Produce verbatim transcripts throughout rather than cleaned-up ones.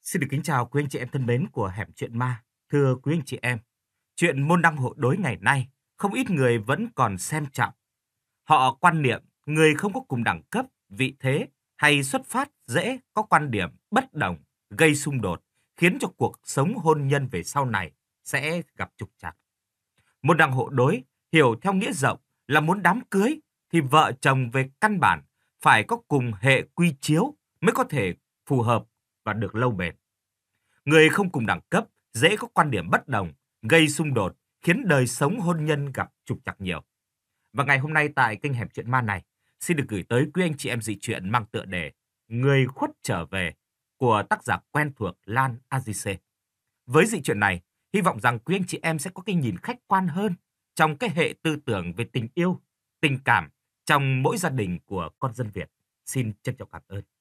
Xin được kính chào quý anh chị em thân mến của Hẻm Chuyện Ma. Thưa quý anh chị em, chuyện môn đăng hộ đối ngày nay, không ít người vẫn còn xem trọng. Họ quan niệm người không có cùng đẳng cấp, vị thế hay xuất phát dễ có quan điểm bất đồng, gây xung đột, khiến cho cuộc sống hôn nhân về sau này sẽ gặp trục trặc. Môn đăng hộ đối hiểu theo nghĩa rộng là muốn đám cưới thì vợ chồng về căn bản phải có cùng hệ quy chiếu mới có thể phù hợp và được lâu bền. Người không cùng đẳng cấp dễ có quan điểm bất đồng, gây xung đột, khiến đời sống hôn nhân gặp trục trặc nhiều. Và ngày hôm nay tại kênh Hẻm Chuyện Ma này, xin được gửi tới quý anh chị em dị truyện mang tựa đề Người khuất trở về của tác giả quen thuộc Lan a gi xê. Với dị truyện này, hy vọng rằng quý anh chị em sẽ có cái nhìn khách quan hơn trong cái hệ tư tưởng về tình yêu, tình cảm trong mỗi gia đình của con dân Việt. Xin trân trọng cảm ơn.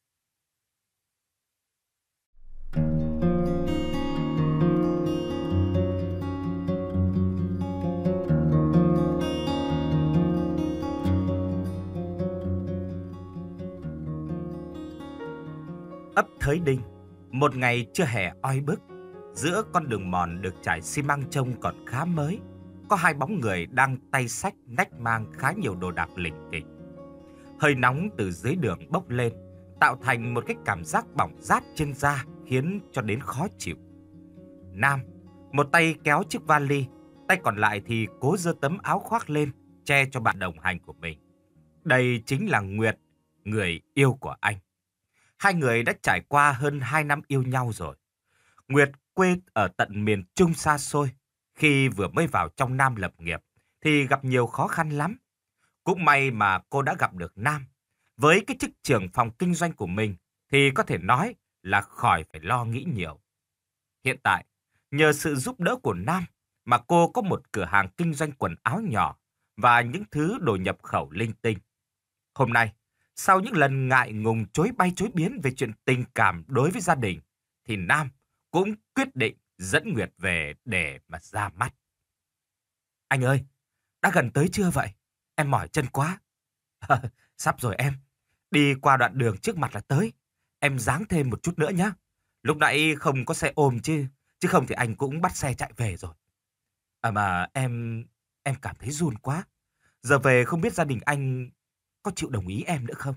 Ấp Thới Đinh, một ngày trưa hè oi bức, giữa con đường mòn được trải xi măng trông còn khá mới, có hai bóng người đang tay xách nách mang khá nhiều đồ đạc lỉnh kỉnh. Hơi nóng từ dưới đường bốc lên, tạo thành một cái cảm giác bỏng rát trên da khiến cho đến khó chịu. Nam, một tay kéo chiếc vali, tay còn lại thì cố giơ tấm áo khoác lên, che cho bạn đồng hành của mình. Đây chính là Nguyệt, người yêu của anh. Hai người đã trải qua hơn hai năm yêu nhau rồi. Nguyệt quê ở tận miền Trung xa xôi. Khi vừa mới vào trong Nam lập nghiệp thì gặp nhiều khó khăn lắm. Cũng may mà cô đã gặp được Nam. Với cái chức trưởng phòng kinh doanh của mình thì có thể nói là khỏi phải lo nghĩ nhiều. Hiện tại, nhờ sự giúp đỡ của Nam mà cô có một cửa hàng kinh doanh quần áo nhỏ và những thứ đồ nhập khẩu linh tinh. Hôm nay, sau những lần ngại ngùng chối bay chối biến về chuyện tình cảm đối với gia đình, thì Nam cũng quyết định dẫn Nguyệt về để mà ra mắt. Anh ơi, đã gần tới chưa vậy? Em mỏi chân quá. Sắp rồi em. Đi qua đoạn đường trước mặt là tới. Em ráng thêm một chút nữa nhé. Lúc nãy không có xe ôm chứ. Chứ không thì anh cũng bắt xe chạy về rồi. À mà em... em cảm thấy run quá. Giờ về không biết gia đình anh có chịu đồng ý em nữa không?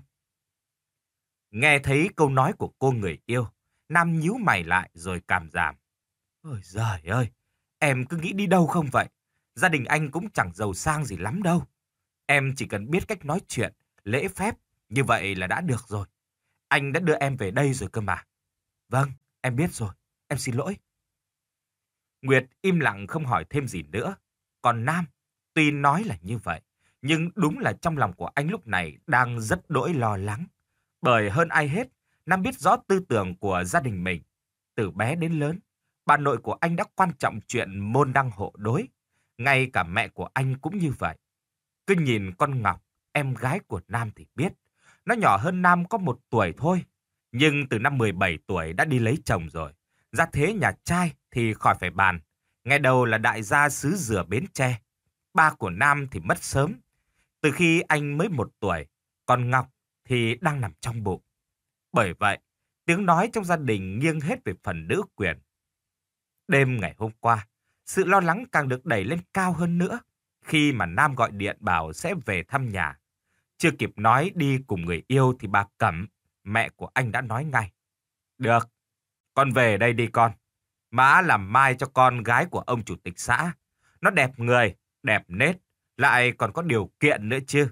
Nghe thấy câu nói của cô người yêu, Nam nhíu mày lại rồi cảm giảm. Ôi giời ơi, em cứ nghĩ đi đâu không vậy? Gia đình anh cũng chẳng giàu sang gì lắm đâu. Em chỉ cần biết cách nói chuyện, lễ phép, như vậy là đã được rồi. Anh đã đưa em về đây rồi cơ mà. Vâng, em biết rồi, em xin lỗi. Nguyệt im lặng không hỏi thêm gì nữa. Còn Nam, tuy nói là như vậy, nhưng đúng là trong lòng của anh lúc này đang rất đỗi lo lắng. Bởi hơn ai hết, Nam biết rõ tư tưởng của gia đình mình. Từ bé đến lớn, bà nội của anh đã quan trọng chuyện môn đăng hộ đối. Ngay cả mẹ của anh cũng như vậy. Cứ nhìn con Ngọc, em gái của Nam thì biết. Nó nhỏ hơn Nam có một tuổi thôi. Nhưng từ năm mười bảy tuổi đã đi lấy chồng rồi. Gia thế nhà trai thì khỏi phải bàn. Ngày đầu là đại gia xứ Dừa Bến Tre. Ba của Nam thì mất sớm. Từ khi anh mới một tuổi, còn Ngọc thì đang nằm trong bụng. Bởi vậy, tiếng nói trong gia đình nghiêng hết về phần nữ quyền. Đêm ngày hôm qua, sự lo lắng càng được đẩy lên cao hơn nữa khi mà Nam gọi điện bảo sẽ về thăm nhà. Chưa kịp nói đi cùng người yêu thì bà Cẩm, mẹ của anh đã nói ngay. Được, con về đây đi con. Má làm mai cho con gái của ông chủ tịch xã. Nó đẹp người, đẹp nết, lại còn có điều kiện nữa chứ.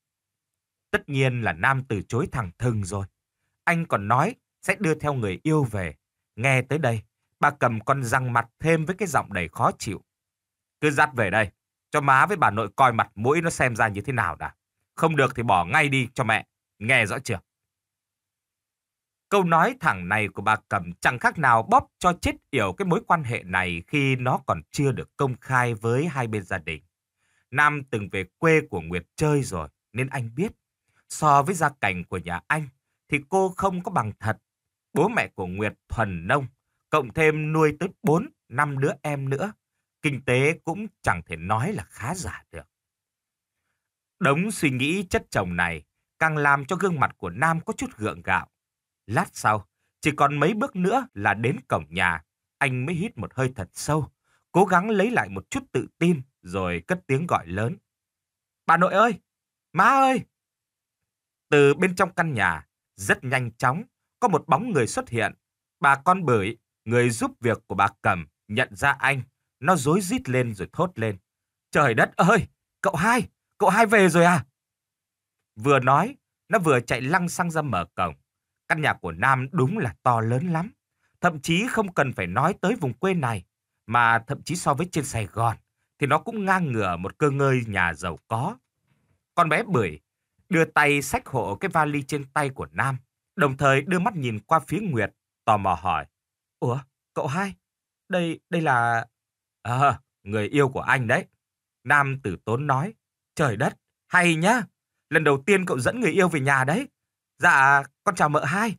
Tất nhiên là Nam từ chối thẳng thừng rồi. Anh còn nói sẽ đưa theo người yêu về. Nghe tới đây, bà Cầm còn răng mặt thêm với cái giọng đầy khó chịu. Cứ dắt về đây, cho má với bà nội coi mặt mũi nó xem ra như thế nào đã. Không được thì bỏ ngay đi cho mẹ. Nghe rõ chưa? Câu nói thẳng này của bà Cầm chẳng khác nào bóp cho chết yểu cái mối quan hệ này khi nó còn chưa được công khai với hai bên gia đình. Nam từng về quê của Nguyệt chơi rồi nên anh biết. So với gia cảnh của nhà anh thì cô không có bằng thật. Bố mẹ của Nguyệt thuần nông, cộng thêm nuôi tới bốn, năm đứa em nữa. Kinh tế cũng chẳng thể nói là khá giả được. Đống suy nghĩ chất chồng này càng làm cho gương mặt của Nam có chút gượng gạo. Lát sau, Chỉ còn mấy bước nữa là đến cổng nhà. Anh mới hít một hơi thật sâu, cố gắng lấy lại một chút tự tin, rồi cất tiếng gọi lớn. Bà nội ơi! Má ơi! Từ bên trong căn nhà, rất nhanh chóng, có một bóng người xuất hiện. Bà con Bưởi, người giúp việc của bà Cẩm, nhận ra anh. Nó rối rít lên rồi thốt lên. Trời đất ơi! Cậu hai! Cậu hai về rồi à? Vừa nói, nó vừa chạy lăng xăng ra mở cổng. Căn nhà của Nam đúng là to lớn lắm. Thậm chí không cần phải nói tới vùng quê này, mà thậm chí so với trên Sài Gòn, thì nó cũng ngang ngửa một cơ ngơi nhà giàu có. Con bé Bưởi đưa tay xách hộ cái vali trên tay của Nam, đồng thời đưa mắt nhìn qua phía Nguyệt, tò mò hỏi. Ủa, cậu hai, đây, đây là... Ờ, người yêu của anh đấy. Nam tử tốn nói. Trời đất, hay nhá. Lần đầu tiên cậu dẫn người yêu về nhà đấy. Dạ, con chào mợ hai.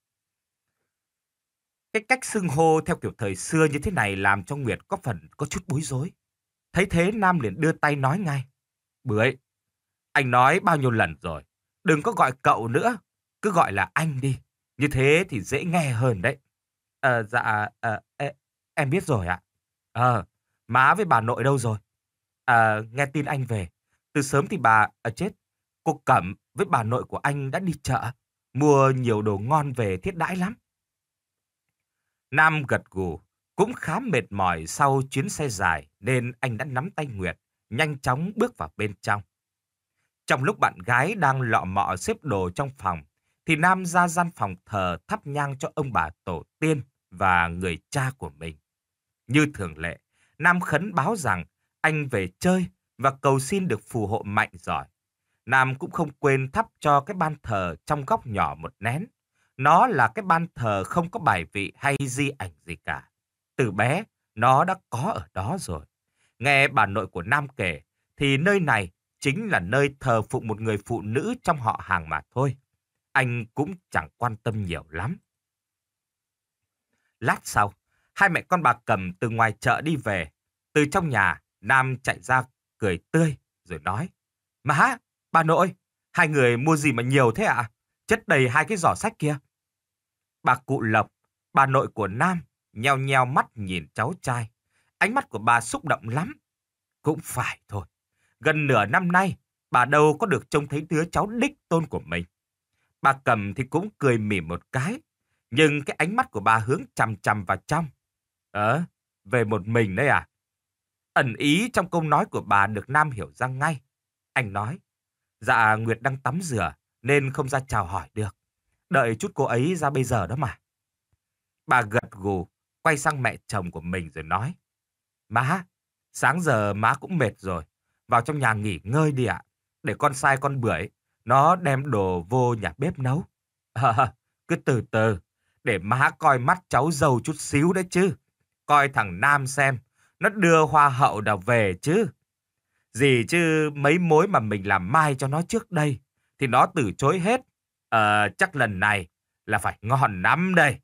Cái cách xưng hô theo kiểu thời xưa như thế này làm cho Nguyệt có phần có chút bối rối. Thấy thế Nam liền đưa tay nói ngay. Bưởi, anh nói bao nhiêu lần rồi. Đừng có gọi cậu nữa. Cứ gọi là anh đi. Như thế thì dễ nghe hơn đấy. Ờ, dạ, ờ, e, em biết rồi ạ. Ờ, má với bà nội đâu rồi? À, nghe tin anh về. Từ sớm thì bà... À chết, cô Cẩm với bà nội của anh đã đi chợ. Mua nhiều đồ ngon về thiết đãi lắm. Nam gật gù, cũng khá mệt mỏi sau chuyến xe dài nên anh đã nắm tay Nguyệt, nhanh chóng bước vào bên trong. Trong lúc bạn gái đang lọ mọ xếp đồ trong phòng, thì Nam ra gian phòng thờ thắp nhang cho ông bà tổ tiên và người cha của mình. Như thường lệ, Nam khấn báo rằng anh về chơi và cầu xin được phù hộ mạnh giỏi. Nam cũng không quên thắp cho cái ban thờ trong góc nhỏ một nén. Nó là cái ban thờ không có bài vị hay di ảnh gì cả. Từ bé, nó đã có ở đó rồi. Nghe bà nội của Nam kể, thì nơi này chính là nơi thờ phụng một người phụ nữ trong họ hàng mà thôi. Anh cũng chẳng quan tâm nhiều lắm. Lát sau, hai mẹ con bà Cẩm từ ngoài chợ đi về. Từ trong nhà, Nam chạy ra cười tươi rồi nói. Má, bà nội, hai người mua gì mà nhiều thế ạ? Chất đầy hai cái giỏ sách kia. Bà cụ Lộc, bà nội của Nam, nheo nheo mắt nhìn cháu trai. Ánh mắt của bà xúc động lắm. Cũng phải thôi. Gần nửa năm nay, bà đâu có được trông thấy đứa cháu đích tôn của mình. Bà Cẩm thì cũng cười mỉm một cái. Nhưng cái ánh mắt của bà hướng chằm chằm vào trong. Ờ, về một mình đấy à? Ẩn ý trong câu nói của bà được Nam hiểu ra ngay. Anh nói, dạ Nguyệt đang tắm rửa nên không ra chào hỏi được. Đợi chút cô ấy ra bây giờ đó mà. Bà gật gù, quay sang mẹ chồng của mình rồi nói. Má, sáng giờ má cũng mệt rồi. Vào trong nhà nghỉ ngơi đi ạ. Để con sai con Bưởi, nó đem đồ vô nhà bếp nấu. À, cứ từ từ, để má coi mắt cháu dâu chút xíu đấy chứ. Coi thằng Nam xem, nó đưa hoa hậu nào về chứ. Gì chứ mấy mối mà mình làm mai cho nó trước đây, thì nó từ chối hết. Ờ, chắc lần này là phải ngon lắm đây.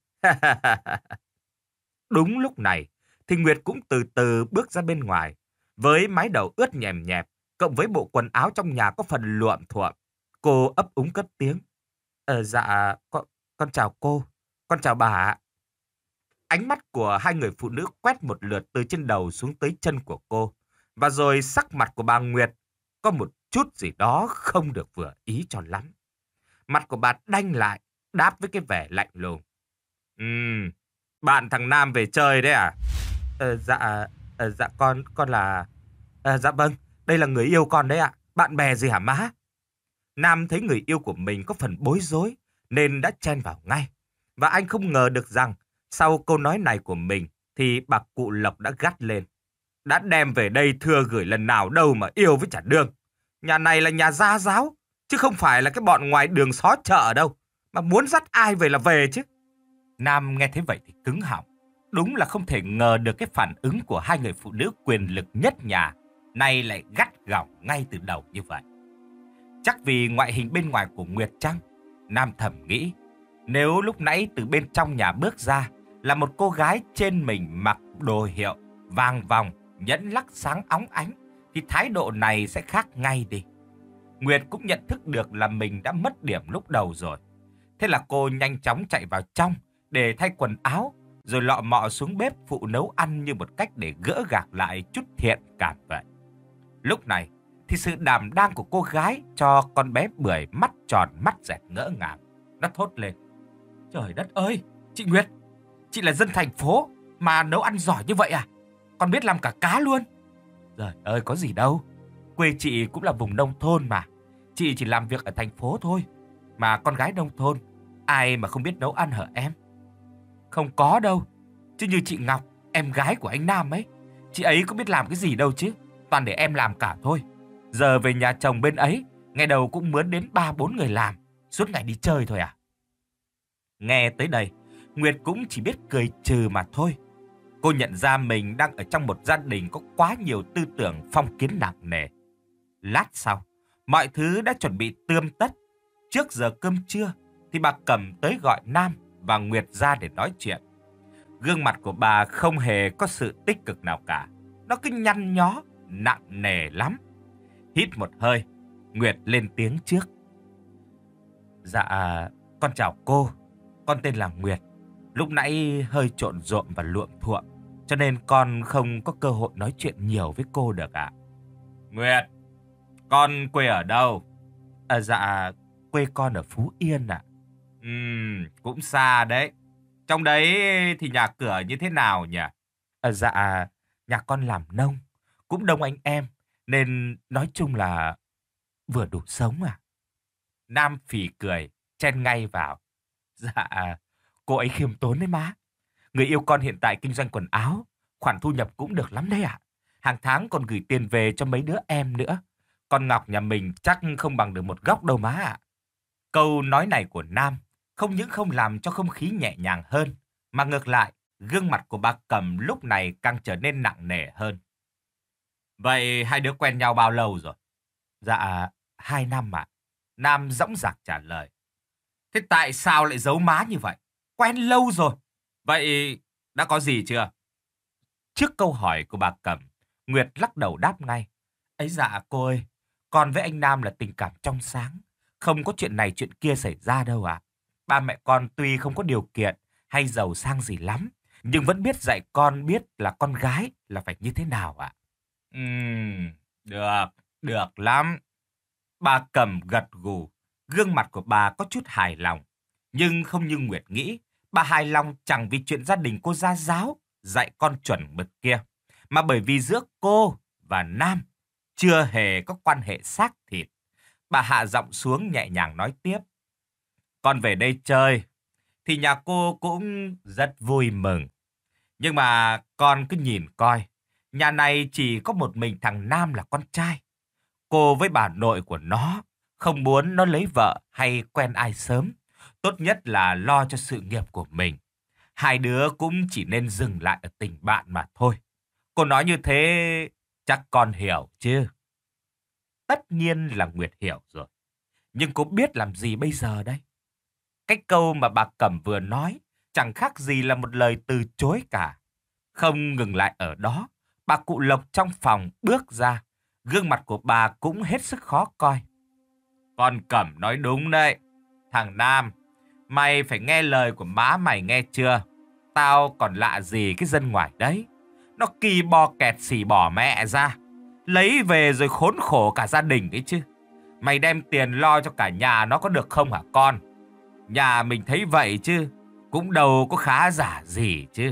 Đúng lúc này, thì Nguyệt cũng từ từ bước ra bên ngoài. Với mái đầu ướt nhèm nhẹp, cộng với bộ quần áo trong nhà có phần luộm thuộm. Cô ấp úng cất tiếng. Ờ, dạ, con, con chào cô, con chào bà ạ. Ánh mắt của hai người phụ nữ quét một lượt từ trên đầu xuống tới chân của cô. Và rồi sắc mặt của bà Nguyệt có một chút gì đó không được vừa ý cho lắm. Mặt của bà đanh lại, đáp với cái vẻ lạnh lùng. Ừm, bạn thằng Nam về chơi đấy à? Ờ, dạ, ờ, dạ con, con là... Ờ, dạ vâng, đây là người yêu con đấy ạ. Bạn bè gì hả má? Nam thấy người yêu của mình có phần bối rối, nên đã chen vào ngay. Và anh không ngờ được rằng, sau câu nói này của mình, thì bà cụ Lộc đã gắt lên. Đã đem về đây thưa gửi lần nào đâu mà yêu với chả đương. Nhà này là nhà gia giáo, chứ không phải là cái bọn ngoài đường xó chợ đâu. Mà muốn dắt ai về là về chứ. Nam nghe thế vậy thì cứng họng. Đúng là không thể ngờ được cái phản ứng của hai người phụ nữ quyền lực nhất nhà, nay lại gắt gỏng ngay từ đầu như vậy. Chắc vì ngoại hình bên ngoài của Nguyệt chăng? Nam thầm nghĩ, nếu lúc nãy từ bên trong nhà bước ra là một cô gái trên mình mặc đồ hiệu, vàng vòng, nhẫn lắc sáng óng ánh, thì thái độ này sẽ khác ngay đi. Nguyệt cũng nhận thức được là mình đã mất điểm lúc đầu rồi. Thế là cô nhanh chóng chạy vào trong để thay quần áo, rồi lọ mọ xuống bếp phụ nấu ăn như một cách để gỡ gạc lại chút thiện cảm vậy. Lúc này thì sự đảm đang của cô gái cho con bé Bưởi mắt tròn mắt dẹt ngỡ ngàng. Nó thốt lên: "Trời đất ơi, chị Nguyệt, chị là dân thành phố mà nấu ăn giỏi như vậy à? Còn biết làm cả cá luôn." "Trời ơi, có gì đâu. Quê chị cũng là vùng nông thôn mà. Chị chỉ làm việc ở thành phố thôi. Mà con gái nông thôn, ai mà không biết nấu ăn hả em?" "Không có đâu. Chứ như chị Ngọc, em gái của anh Nam ấy, chị ấy có biết làm cái gì đâu chứ. Toàn để em làm cả thôi. Giờ về nhà chồng bên ấy, ngày đầu cũng mướn đến ba bốn người làm, suốt ngày đi chơi thôi à." Nghe tới đây, Nguyệt cũng chỉ biết cười trừ mà thôi. Cô nhận ra mình đang ở trong một gia đình có quá nhiều tư tưởng phong kiến nặng nề. Lát sau, mọi thứ đã chuẩn bị tươm tất. Trước giờ cơm trưa thì bà Cẩm tới gọi Nam và Nguyệt ra để nói chuyện. Gương mặt của bà không hề có sự tích cực nào cả. Nó cứ nhăn nhó, nặng nề lắm. Hít một hơi, Nguyệt lên tiếng trước: "Dạ, con chào cô. Con tên là Nguyệt. Lúc nãy hơi trộn rộn và luộm thuộm, cho nên con không có cơ hội nói chuyện nhiều với cô được ạ." "Nguyệt, con quê ở đâu?" À, "Dạ, quê con ở Phú Yên ạ." Ừm, cũng xa đấy. Trong đấy thì nhà cửa như thế nào nhỉ?" À, "Dạ, nhà con làm nông, cũng đông anh em, nên nói chung là vừa đủ sống à." Nam phì cười, chen ngay vào: "Dạ, cô ấy khiêm tốn đấy má. Người yêu con hiện tại kinh doanh quần áo, khoản thu nhập cũng được lắm đấy ạ. Hàng tháng còn gửi tiền về cho mấy đứa em nữa. Con Ngọc nhà mình chắc không bằng được một góc đâu má ạ." Câu nói này của Nam không những không làm cho không khí nhẹ nhàng hơn, mà ngược lại, gương mặt của bà Cẩm lúc này càng trở nên nặng nề hơn. "Vậy hai đứa quen nhau bao lâu rồi?" "Dạ, hai năm ạ." Nam dõng dạc trả lời. "Thế tại sao lại giấu má như vậy? Quen lâu rồi. Vậy đã có gì chưa?" Trước câu hỏi của bà Cẩm, Nguyệt lắc đầu đáp ngay: "Ấy dạ cô ơi, con với anh Nam là tình cảm trong sáng. Không có chuyện này chuyện kia xảy ra đâu ạ. Ba mẹ con tuy không có điều kiện hay giàu sang gì lắm, nhưng vẫn biết dạy con biết là con gái là phải như thế nào ạ." Ừm, được, được lắm." Bà Cẩm gật gù, gương mặt của bà có chút hài lòng. Nhưng không như Nguyệt nghĩ, bà hài lòng chẳng vì chuyện gia đình cô gia giáo, dạy con chuẩn mực kia, mà bởi vì giữa cô và Nam chưa hề có quan hệ xác thịt. Bà hạ giọng xuống nhẹ nhàng nói tiếp: "Con về đây chơi, thì nhà cô cũng rất vui mừng. Nhưng mà con cứ nhìn coi, nhà này chỉ có một mình thằng Nam là con trai. Cô với bà nội của nó không muốn nó lấy vợ hay quen ai sớm. Tốt nhất là lo cho sự nghiệp của mình. Hai đứa cũng chỉ nên dừng lại ở tình bạn mà thôi. Cô nói như thế chắc con hiểu chứ?" Tất nhiên là Nguyệt hiểu rồi. Nhưng cô biết làm gì bây giờ đây? Cái câu mà bà Cẩm vừa nói chẳng khác gì là một lời từ chối cả. Không ngừng lại ở đó, bà cụ Lộc trong phòng bước ra. Gương mặt của bà cũng hết sức khó coi. "Con Cẩm nói đúng đấy. Thằng Nam, mày phải nghe lời của má mày nghe chưa? Tao còn lạ gì cái dân ngoài đấy. Nó kỳ bò kẹt xỉ bỏ mẹ ra, lấy về rồi khốn khổ cả gia đình ấy chứ. Mày đem tiền lo cho cả nhà nó có được không hả con? Nhà mình thấy vậy chứ, cũng đâu có khá giả gì chứ."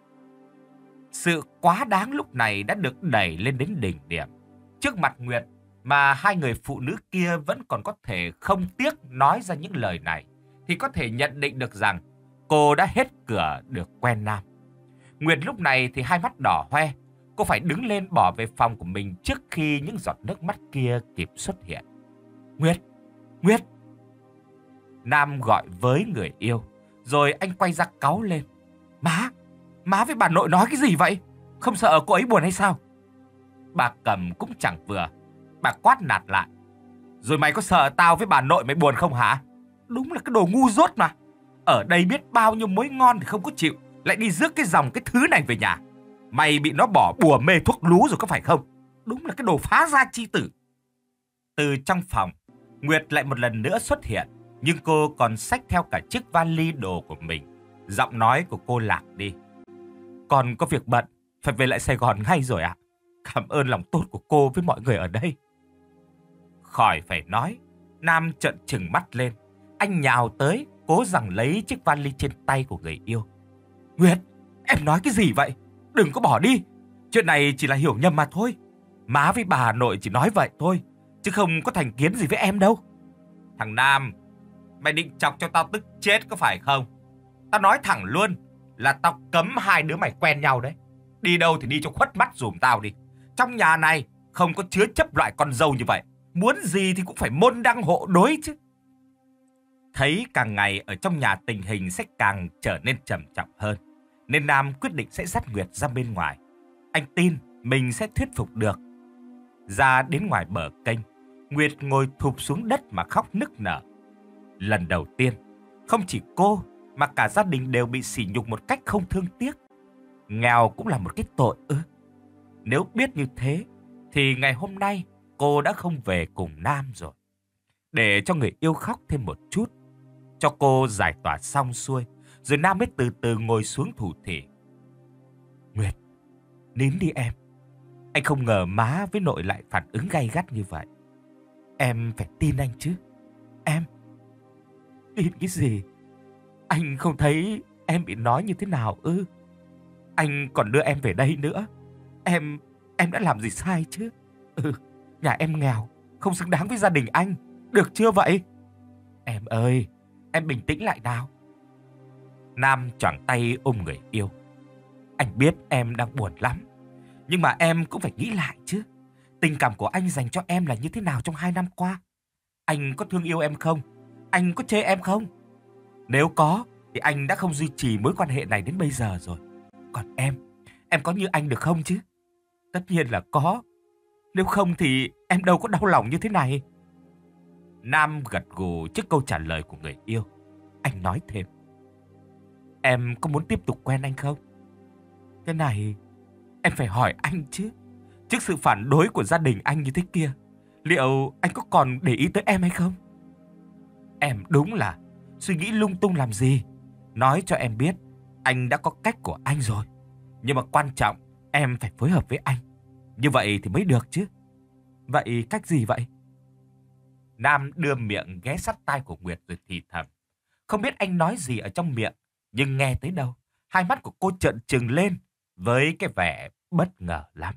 Sự quá đáng lúc này đã được đẩy lên đến đỉnh điểm. Trước mặt Nguyệt mà hai người phụ nữ kia vẫn còn có thể không tiếc nói ra những lời này, thì có thể nhận định được rằng cô đã hết cửa được quen Nam. Nguyệt lúc này thì hai mắt đỏ hoe. Cô phải đứng lên bỏ về phòng của mình trước khi những giọt nước mắt kia kịp xuất hiện. "Nguyệt! Nguyệt!" Nam gọi với người yêu, rồi anh quay ra cáu lên: "Má! Má với bà nội nói cái gì vậy? Không sợ cô ấy buồn hay sao?" Bà Cẩm cũng chẳng vừa. Bà quát nạt lại: "Rồi mày có sợ tao với bà nội mày buồn không hả? Đúng là cái đồ ngu dốt mà. Ở đây biết bao nhiêu mối ngon thì không có chịu, lại đi rước cái dòng cái thứ này về nhà. Mày bị nó bỏ bùa mê thuốc lú rồi có phải không? Đúng là cái đồ phá gia chi tử." Từ trong phòng, Nguyệt lại một lần nữa xuất hiện, nhưng cô còn xách theo cả chiếc vali đồ của mình. Giọng nói của cô lạc đi. Con có việc bận, phải về lại Sài Gòn ngay rồi ạ. Cảm ơn lòng tốt của cô với mọi người ở đây. Khỏi phải nói, Nam trợn trừng mắt lên. Anh nhào tới, cố giằng lấy chiếc vali trên tay của người yêu. Nguyệt, em nói cái gì vậy? Đừng có bỏ đi. Chuyện này chỉ là hiểu nhầm mà thôi. Má với bà nội chỉ nói vậy thôi, chứ không có thành kiến gì với em đâu. Thằng Nam, mày định chọc cho tao tức chết có phải không? Tao nói thẳng luôn là tao cấm hai đứa mày quen nhau đấy. Đi đâu thì đi cho khuất mắt dùm tao đi. Trong nhà này không có chứa chấp loại con dâu như vậy. Muốn gì thì cũng phải môn đăng hộ đối chứ. Thấy càng ngày ở trong nhà tình hình sẽ càng trở nên trầm trọng hơn, nên Nam quyết định sẽ dắt Nguyệt ra bên ngoài. Anh tin mình sẽ thuyết phục được. Ra đến ngoài bờ kênh, Nguyệt ngồi thụp xuống đất mà khóc nức nở. Lần đầu tiên, không chỉ cô mà cả gia đình đều bị sỉ nhục một cách không thương tiếc. Nghèo cũng là một cái tội ư? Nếu biết như thế, thì ngày hôm nay cô đã không về cùng Nam rồi. Để cho người yêu khóc thêm một chút, cho cô giải tỏa xong xuôi, rồi Nam mới từ từ ngồi xuống thủ thỉ. Nguyệt, nín đi em. Anh không ngờ má với nội lại phản ứng gay gắt như vậy. Em phải tin anh chứ. Em tin cái gì? Anh không thấy em bị nói như thế nào ư? Anh còn đưa em về đây nữa. Em, em đã làm gì sai chứ? Ừ, nhà em nghèo, không xứng đáng với gia đình anh. Được chưa vậy? Em ơi, em bình tĩnh lại nào. Nam choàng tay ôm người yêu. Anh biết em đang buồn lắm, nhưng mà em cũng phải nghĩ lại chứ. Tình cảm của anh dành cho em là như thế nào trong hai năm qua? Anh có thương yêu em không? Anh có chê em không? Nếu có, thì anh đã không duy trì mối quan hệ này đến bây giờ rồi. Còn em, em có như anh được không chứ? Tất nhiên là có. Nếu không thì em đâu có đau lòng như thế này. Nam gật gù trước câu trả lời của người yêu. Anh nói thêm. Em có muốn tiếp tục quen anh không? Cái này em phải hỏi anh chứ. Trước sự phản đối của gia đình anh như thế kia, liệu anh có còn để ý tới em hay không? Em đúng là suy nghĩ lung tung làm gì. Nói cho em biết, anh đã có cách của anh rồi. Nhưng mà quan trọng, em phải phối hợp với anh. Như vậy thì mới được chứ. Vậy cách gì vậy? Nam đưa miệng ghé sát tai của Nguyệt rồi thì thầm. Không biết anh nói gì ở trong miệng, nhưng nghe tới đâu, hai mắt của cô trợn trừng lên với cái vẻ bất ngờ lắm.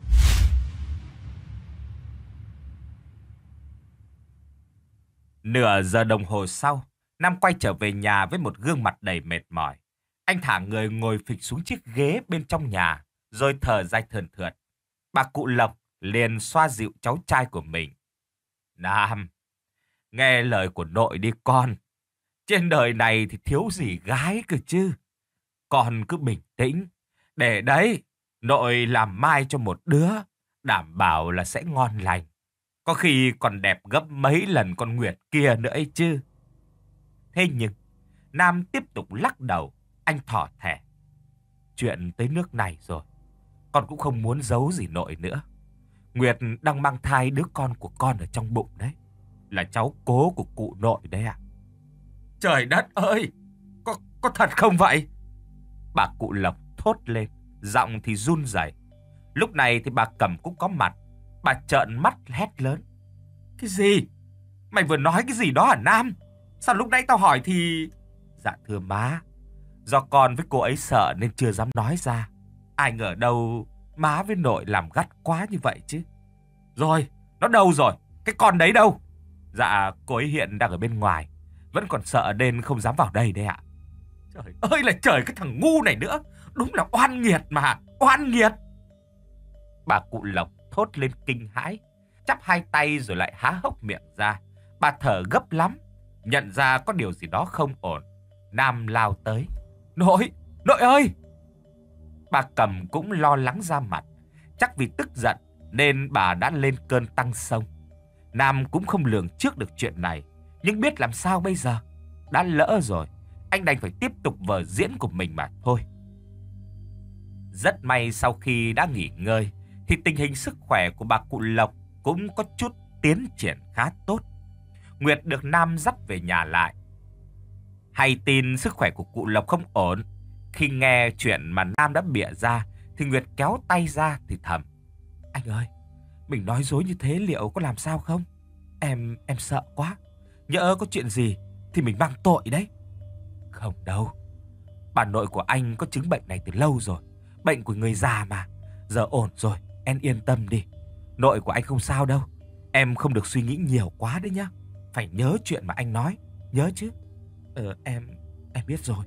Nửa giờ đồng hồ sau, Nam quay trở về nhà với một gương mặt đầy mệt mỏi. Anh thả người ngồi phịch xuống chiếc ghế bên trong nhà, rồi thở dài thườn thượt. Bà cụ Lộc liền xoa dịu cháu trai của mình. Nam, nghe lời của nội đi con. Trên đời này thì thiếu gì gái cơ chứ. Con cứ bình tĩnh. Để đấy, nội làm mai cho một đứa, đảm bảo là sẽ ngon lành. Có khi còn đẹp gấp mấy lần con Nguyệt kia nữa ấy chứ. Thế nhưng, Nam tiếp tục lắc đầu, anh thỏ thẻ. Chuyện tới nước này rồi, con cũng không muốn giấu gì nội nữa. Nguyệt đang mang thai đứa con của con ở trong bụng đấy. Là cháu cố của cụ nội đấy ạ. À? Trời đất ơi, có, có thật không vậy? Bà cụ Lộc thốt lên, giọng thì run rẩy. Lúc này thì bà Cẩm cũng có mặt. Bà trợn mắt hét lớn. Cái gì? Mày vừa nói cái gì đó hả Nam? Sao lúc nãy tao hỏi thì... Dạ thưa má, do con với cô ấy sợ nên chưa dám nói ra. Ai ngờ đâu má với nội làm gắt quá như vậy chứ. Rồi, nó đâu rồi? Cái con đấy đâu? Dạ, cô ấy hiện đang ở bên ngoài, vẫn còn sợ nên không dám vào đây đấy ạ. Trời ơi là trời, cái thằng ngu này nữa. Đúng là oan nghiệt mà, oan nghiệt. Bà cụ Lộc thốt lên kinh hãi, chắp hai tay rồi lại há hốc miệng ra. Bà thở gấp lắm, nhận ra có điều gì đó không ổn. Nam lao tới. Nội, nội ơi! Bà Cẩm cũng lo lắng ra mặt. Chắc vì tức giận nên bà đã lên cơn tăng xông. Nam cũng không lường trước được chuyện này, nhưng biết làm sao bây giờ. Đã lỡ rồi, anh đành phải tiếp tục vở diễn của mình mà thôi. Rất may sau khi đã nghỉ ngơi thì tình hình sức khỏe của bà cụ Lộc cũng có chút tiến triển khá tốt. Nguyệt được Nam dắt về nhà lại. hay tin sức khỏe của cụ Lộc không ổn. Khi nghe chuyện mà Nam đã bịa ra thì Nguyệt kéo tay ra thì thầm: Anh ơi, mình nói dối như thế liệu có làm sao không? Em, em sợ quá. Nhỡ có chuyện gì thì mình mang tội đấy. Không đâu. Bà nội của anh có chứng bệnh này từ lâu rồi. Bệnh của người già mà. Giờ ổn rồi, em yên tâm đi. Nội của anh không sao đâu. Em không được suy nghĩ nhiều quá đấy nhá. Phải nhớ chuyện mà anh nói. Nhớ chứ? Ờ, em, em biết rồi.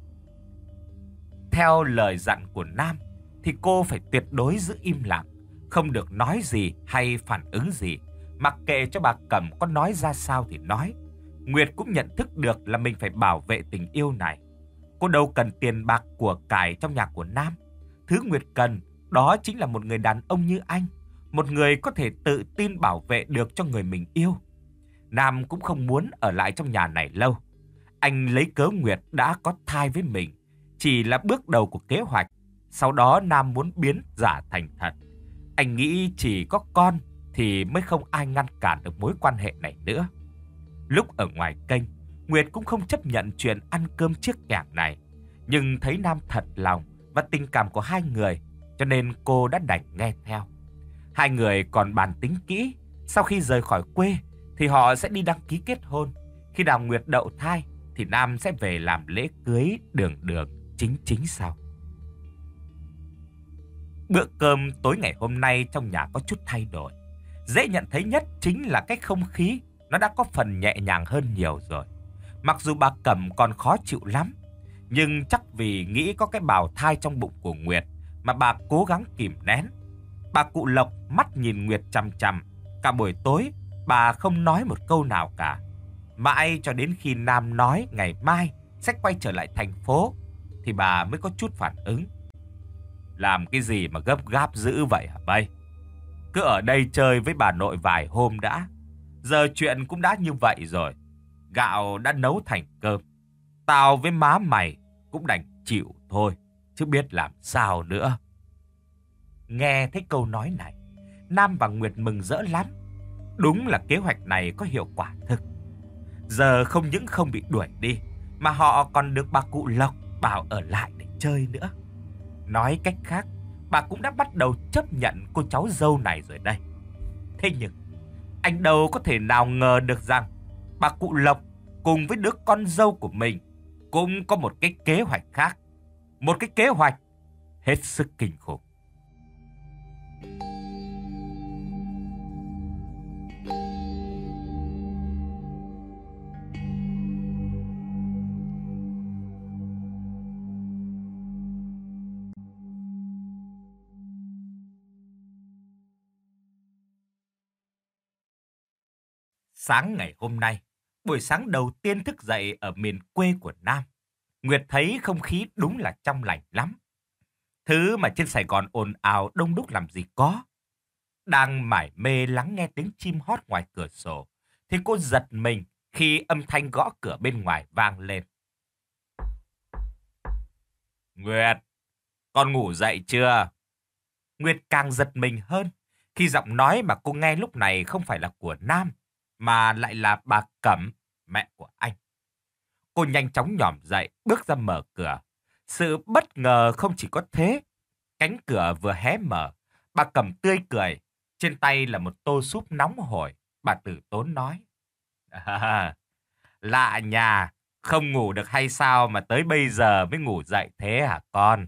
Theo lời dặn của Nam thì cô phải tuyệt đối giữ im lặng, không được nói gì hay phản ứng gì. Mặc kệ cho bà Cẩm có nói ra sao thì nói. Nguyệt cũng nhận thức được là mình phải bảo vệ tình yêu này. Cô đâu cần tiền bạc của cải trong nhà của Nam. Thứ Nguyệt cần đó chính là một người đàn ông như anh, một người có thể tự tin bảo vệ được cho người mình yêu. Nam cũng không muốn ở lại trong nhà này lâu. Anh lấy cớ Nguyệt đã có thai với mình chỉ là bước đầu của kế hoạch. Sau đó Nam muốn biến giả thành thật. Anh nghĩ chỉ có con thì mới không ai ngăn cản được mối quan hệ này nữa. Lúc ở ngoài kênh, Nguyệt cũng không chấp nhận chuyện ăn cơm chiếc kẻng này. Nhưng thấy Nam thật lòng và tình cảm của hai người, cho nên cô đã đành nghe theo. Hai người còn bàn tính kỹ, sau khi rời khỏi quê thì họ sẽ đi đăng ký kết hôn. Khi nào Nguyệt đậu thai thì Nam sẽ về làm lễ cưới đường đường chính chính sau. Bữa cơm tối ngày hôm nay trong nhà có chút thay đổi. Dễ nhận thấy nhất chính là cái không khí nó đã có phần nhẹ nhàng hơn nhiều rồi. Mặc dù bà Cẩm còn khó chịu lắm, nhưng chắc vì nghĩ có cái bào thai trong bụng của Nguyệt mà bà cố gắng kìm nén. Bà cụ Lộc mắt nhìn Nguyệt chằm chằm. Cả buổi tối bà không nói một câu nào cả. Mãi cho đến khi Nam nói ngày mai sẽ quay trở lại thành phố thì bà mới có chút phản ứng. Làm cái gì mà gấp gáp dữ vậy hả bay? Cứ ở đây chơi với bà nội vài hôm đã. Giờ chuyện cũng đã như vậy rồi. Gạo đã nấu thành cơm. Tao với má mày cũng đành chịu thôi, chứ biết làm sao nữa. Nghe thấy câu nói này, Nam và Nguyệt mừng rỡ lắm. Đúng là kế hoạch này có hiệu quả thực. Giờ không những không bị đuổi đi, mà họ còn được bà cụ Lộc bảo ở lại để chơi nữa. Nói cách khác, bà cũng đã bắt đầu chấp nhận cô cháu dâu này rồi đây. Thế nhưng, anh đâu có thể nào ngờ được rằng bà cụ Lộc cùng với đứa con dâu của mình cũng có một cái kế hoạch khác. Một cái kế hoạch hết sức kinh khủng. Sáng ngày hôm nay, buổi sáng đầu tiên thức dậy ở miền quê của Nam, Nguyệt thấy không khí đúng là trong lành lắm. Thứ mà trên Sài Gòn ồn ào đông đúc làm gì có. Đang mải mê lắng nghe tiếng chim hót ngoài cửa sổ, thì cô giật mình khi âm thanh gõ cửa bên ngoài vang lên. Nguyệt, con ngủ dậy chưa? Nguyệt càng giật mình hơn khi giọng nói mà cô nghe lúc này không phải là của Nam, mà lại là bà Cẩm, mẹ của anh. Cô nhanh chóng nhỏm dậy, bước ra mở cửa. Sự bất ngờ không chỉ có thế. Cánh cửa vừa hé mở, bà Cẩm tươi cười. Trên tay là một tô súp nóng hổi. Bà tử tốn nói. À, lạ nhà, không ngủ được hay sao mà tới bây giờ mới ngủ dậy thế hả con?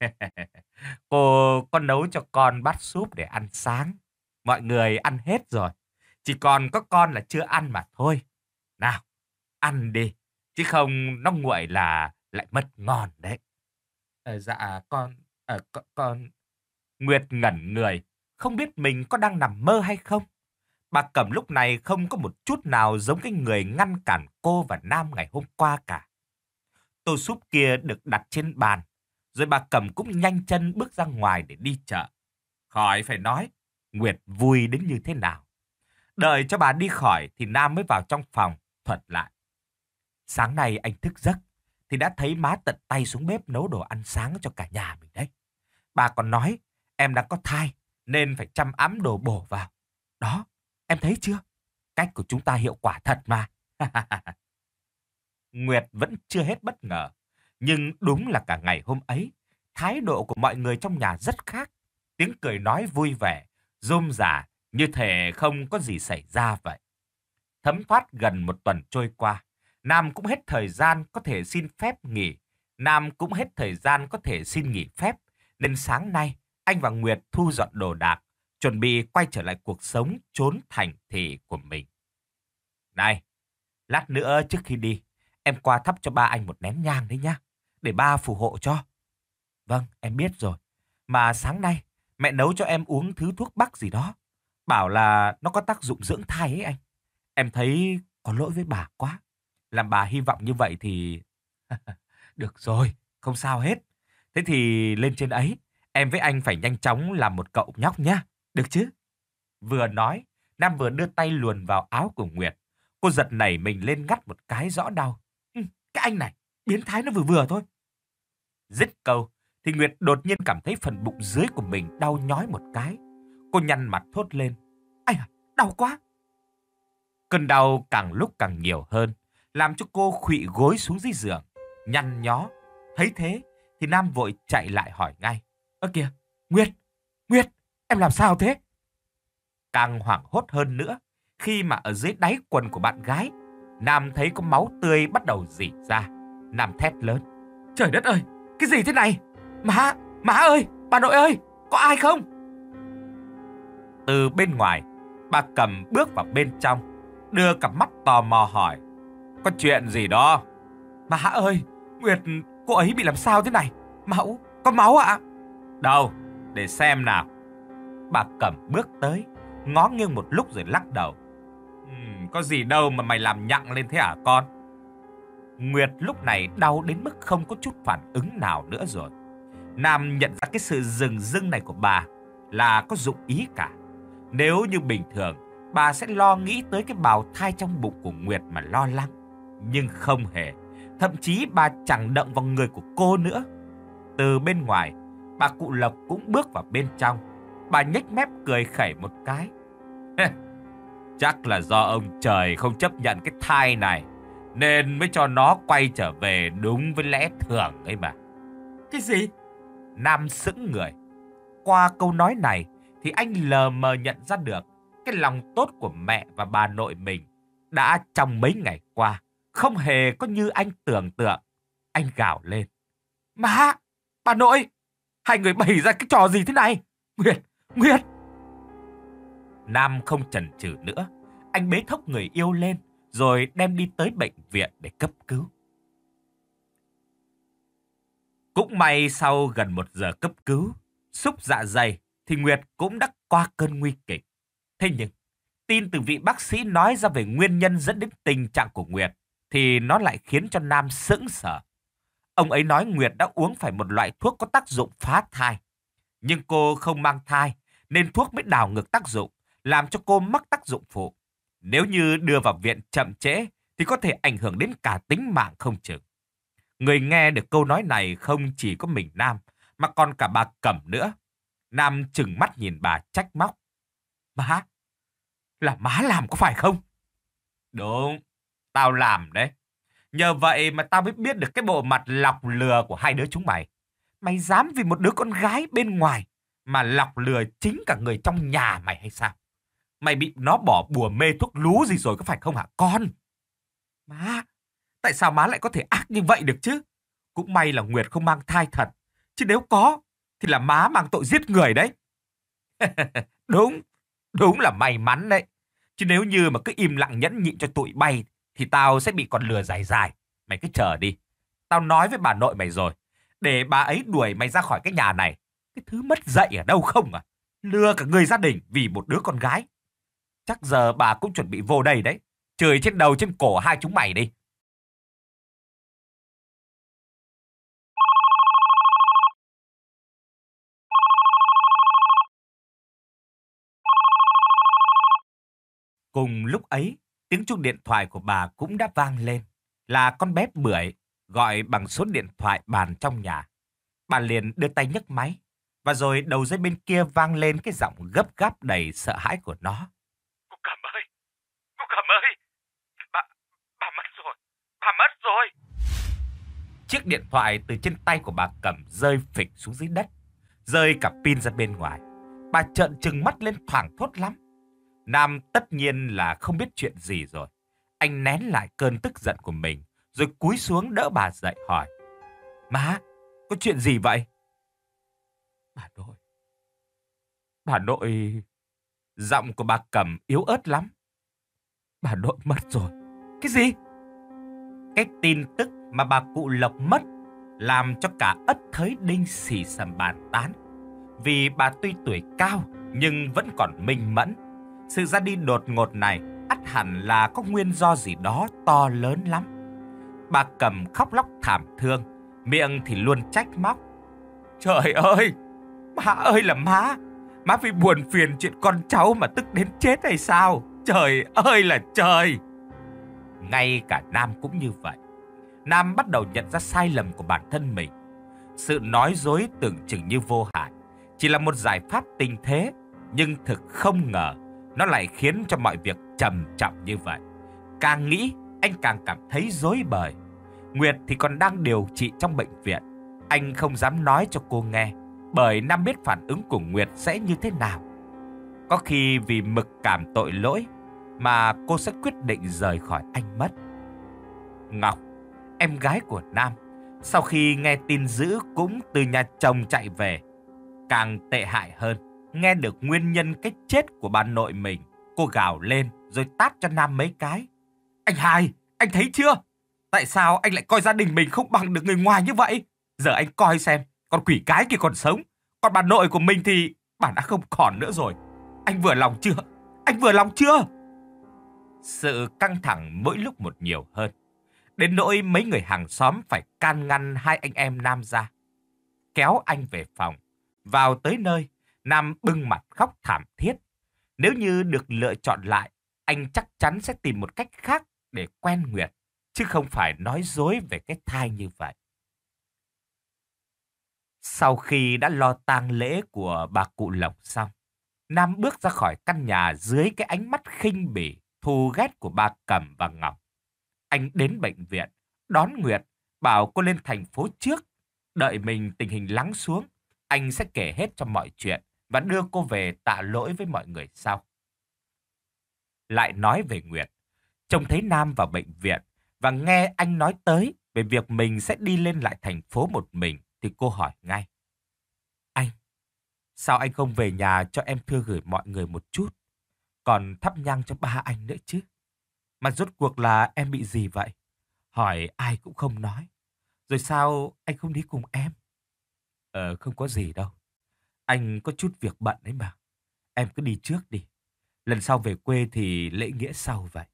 Cô có nấu cho con bát súp để ăn sáng. Mọi người ăn hết rồi. Chỉ còn có con là chưa ăn mà thôi. Nào, ăn đi. Chứ không nó nguội là lại mất ngon đấy. Ờ, dạ con, ờ, con, con... Nguyệt ngẩn người, không biết mình có đang nằm mơ hay không. Bà Cẩm lúc này không có một chút nào giống cái người ngăn cản cô và Nam ngày hôm qua cả. Tô súp kia được đặt trên bàn, rồi bà Cẩm cũng nhanh chân bước ra ngoài để đi chợ. Khỏi phải nói, Nguyệt vui đến như thế nào. Đợi cho bà đi khỏi thì Nam mới vào trong phòng, thuật lại. Sáng nay anh thức giấc thì đã thấy má tận tay xuống bếp nấu đồ ăn sáng cho cả nhà mình đấy. Bà còn nói em đang có thai nên phải chăm ẵm đồ bổ vào. Đó, em thấy chưa? Cách của chúng ta hiệu quả thật mà. Nguyệt vẫn chưa hết bất ngờ. Nhưng đúng là cả ngày hôm ấy, thái độ của mọi người trong nhà rất khác. Tiếng cười nói vui vẻ, rôm rả như thể không có gì xảy ra vậy. Thấm thoát gần một tuần trôi qua, Nam cũng hết thời gian có thể xin phép nghỉ. Nam cũng hết thời gian có thể xin nghỉ phép. Nên sáng nay, anh và Nguyệt thu dọn đồ đạc, chuẩn bị quay trở lại cuộc sống trốn thành thị của mình. Này, lát nữa trước khi đi, em qua thắp cho ba anh một nén nhang đấy nhá, để ba phù hộ cho. Vâng, em biết rồi. Mà sáng nay, mẹ nấu cho em uống thứ thuốc bắc gì đó. Bảo là nó có tác dụng dưỡng thai ấy anh. Em thấy có lỗi với bà quá. Làm bà hy vọng như vậy thì... Được rồi, không sao hết. Thế thì lên trên ấy, em với anh phải nhanh chóng làm một cậu nhóc nhá. Được chứ? Vừa nói, Nam vừa đưa tay luồn vào áo của Nguyệt. Cô giật nảy mình lên ngắt một cái rõ đau. Ừ, cái anh này, biến thái nó vừa vừa thôi. Dứt câu, thì Nguyệt đột nhiên cảm thấy phần bụng dưới của mình đau nhói một cái. Cô nhăn mặt thốt lên. Ây à, đau quá. Cơn đau càng lúc càng nhiều hơn, làm cho cô khuỵu gối xuống dưới giường, nhăn nhó. Thấy thế, thì Nam vội chạy lại hỏi ngay. Ơ kìa, Nguyệt, Nguyệt, em làm sao thế? Càng hoảng hốt hơn nữa, khi mà ở dưới đáy quần của bạn gái, Nam thấy có máu tươi bắt đầu rỉ ra. Nam thét lớn. Trời đất ơi, cái gì thế này? Má, má ơi, bà nội ơi, có ai không? Từ bên ngoài, bà Cẩm bước vào bên trong, đưa cặp mắt tò mò hỏi. Có chuyện gì đó? Má ơi, Nguyệt, cô ấy bị làm sao thế này? Máu, có máu ạ? Đâu, để xem nào. Bà Cẩm bước tới, ngó nghiêng một lúc rồi lắc đầu. Ừm, có gì đâu mà mày làm nhặng lên thế hả con? Nguyệt lúc này đau đến mức không có chút phản ứng nào nữa rồi. Nam nhận ra cái sự rừng rưng này của bà là có dụng ý cả. Nếu như bình thường, bà sẽ lo nghĩ tới cái bào thai trong bụng của Nguyệt mà lo lắng. Nhưng không hề. Thậm chí bà chẳng động vào người của cô nữa. Từ bên ngoài, bà cụ Lộc cũng bước vào bên trong. Bà nhếch mép cười khẩy một cái. Chắc là do ông trời không chấp nhận cái thai này, nên mới cho nó quay trở về đúng với lẽ thường ấy mà. Cái gì? Nam sững người. Qua câu nói này thì anh lờ mờ nhận ra được cái lòng tốt của mẹ và bà nội mình đã trong mấy ngày qua không hề có như anh tưởng tượng. Anh gào lên. Má, bà nội, hai người bày ra cái trò gì thế này? Nguyệt, Nguyệt. Nam không chần chừ nữa. Anh bế thốc người yêu lên rồi đem đi tới bệnh viện để cấp cứu. Cũng may sau gần một giờ cấp cứu, xúc dạ dày thì Nguyệt cũng đã qua cơn nguy kịch. Thế nhưng, tin từ vị bác sĩ nói ra về nguyên nhân dẫn đến tình trạng của Nguyệt thì nó lại khiến cho Nam sững sờ. Ông ấy nói Nguyệt đã uống phải một loại thuốc có tác dụng phá thai. Nhưng cô không mang thai nên thuốc mới đảo ngược tác dụng, làm cho cô mắc tác dụng phụ. Nếu như đưa vào viện chậm trễ thì có thể ảnh hưởng đến cả tính mạng không chừng. Người nghe được câu nói này không chỉ có mình Nam, mà còn cả bà Cẩm nữa. Nam trừng mắt nhìn bà trách móc. Má, là má làm có phải không? Đúng, tao làm đấy. Nhờ vậy mà tao mới biết được cái bộ mặt lọc lừa của hai đứa chúng mày. Mày dám vì một đứa con gái bên ngoài mà lọc lừa chính cả người trong nhà mày hay sao? Mày bị nó bỏ bùa mê thuốc lú gì rồi có phải không hả con? Má, tại sao má lại có thể ác như vậy được chứ? Cũng may là Nguyệt không mang thai thật. Chứ nếu có, thì là má mang tội giết người đấy. Đúng, đúng là may mắn đấy. Chứ nếu như mà cứ im lặng nhẫn nhịn cho tụi bay, thì tao sẽ bị con lừa dài dài. Mày cứ chờ đi. Tao nói với bà nội mày rồi. Để bà ấy đuổi mày ra khỏi cái nhà này. Cái thứ mất dạy ở đâu không à? Lừa cả người gia đình vì một đứa con gái. Chắc giờ bà cũng chuẩn bị vô đây đấy. Chửi trên đầu trên cổ hai chúng mày đi. Cùng lúc ấy, tiếng chuông điện thoại của bà cũng đã vang lên. Là con bé Bưởi gọi bằng số điện thoại bàn trong nhà. Bà liền đưa tay nhấc máy. Và rồi đầu dây bên kia vang lên cái giọng gấp gáp đầy sợ hãi của nó. Cô Cẩm ơi! Cô Cẩm ơi! Bà, bà mất rồi! bà mất rồi. Chiếc điện thoại từ trên tay của bà Cẩm rơi phịch xuống dưới đất, rơi cả pin ra bên ngoài. Bà trợn trừng mắt lên thoảng thốt lắm. Nam tất nhiên là không biết chuyện gì rồi. Anh nén lại cơn tức giận của mình, rồi cúi xuống đỡ bà dậy hỏi: Má, có chuyện gì vậy? Bà nội, bà nội... Giọng của bà Cẩm yếu ớt lắm. Bà nội mất rồi. Cái gì? Cái tin tức mà bà cụ Lộc mất làm cho cả ất Thới Đinh xì xầm bàn tán. Vì bà tuy tuổi cao nhưng vẫn còn minh mẫn. Sự ra đi đột ngột này ắt hẳn là có nguyên do gì đó to lớn lắm. Bà Cẩm khóc lóc thảm thương, miệng thì luôn trách móc: Trời ơi, má ơi là má, má vì buồn phiền chuyện con cháu mà tức đến chết hay sao? Trời ơi là trời! Ngay cả Nam cũng như vậy. Nam bắt đầu nhận ra sai lầm của bản thân mình. Sự nói dối tưởng chừng như vô hại, chỉ là một giải pháp tình thế, nhưng thực không ngờ nó lại khiến cho mọi việc trầm trọng như vậy. Càng nghĩ, anh càng cảm thấy rối bời. Nguyệt thì còn đang điều trị trong bệnh viện. Anh không dám nói cho cô nghe, bởi Nam biết phản ứng của Nguyệt sẽ như thế nào. Có khi vì mặc cảm tội lỗi mà cô sẽ quyết định rời khỏi anh mất. Ngọc, em gái của Nam, sau khi nghe tin dữ cũng từ nhà chồng chạy về. Càng tệ hại hơn, nghe được nguyên nhân cái chết của bà nội mình, cô gào lên rồi tát cho Nam mấy cái. Anh Hai, anh thấy chưa? Tại sao anh lại coi gia đình mình không bằng được người ngoài như vậy? Giờ anh coi xem, con quỷ cái kia còn sống, còn bà nội của mình thì bà đã không còn nữa rồi. Anh vừa lòng chưa? Anh vừa lòng chưa? Sự căng thẳng mỗi lúc một nhiều hơn, đến nỗi mấy người hàng xóm phải can ngăn hai anh em Nam ra, kéo anh về phòng. Vào tới nơi, Nam bưng mặt khóc thảm thiết. Nếu như được lựa chọn lại, anh chắc chắn sẽ tìm một cách khác để quen Nguyệt, chứ không phải nói dối về cái thai như vậy. Sau khi đã lo tang lễ của bà cụ Lộc xong, Nam bước ra khỏi căn nhà dưới cái ánh mắt khinh bỉ, thù ghét của bà Cẩm và Ngọc. Anh đến bệnh viện, đón Nguyệt, bảo cô lên thành phố trước. Đợi mình tình hình lắng xuống, anh sẽ kể hết cho mọi chuyện và đưa cô về tạ lỗi với mọi người sau. Lại nói về Nguyệt, trông thấy Nam vào bệnh viện và nghe anh nói tới về việc mình sẽ đi lên lại thành phố một mình, thì cô hỏi ngay: Anh, sao anh không về nhà cho em thưa gửi mọi người một chút, còn thắp nhang cho ba anh nữa chứ? Mà rốt cuộc là em bị gì vậy? Hỏi ai cũng không nói. Rồi sao anh không đi cùng em? Ờ, không có gì đâu. Anh có chút việc bận đấy mà. Em cứ đi trước đi. Lần sau về quê thì lễ nghĩa sau vậy.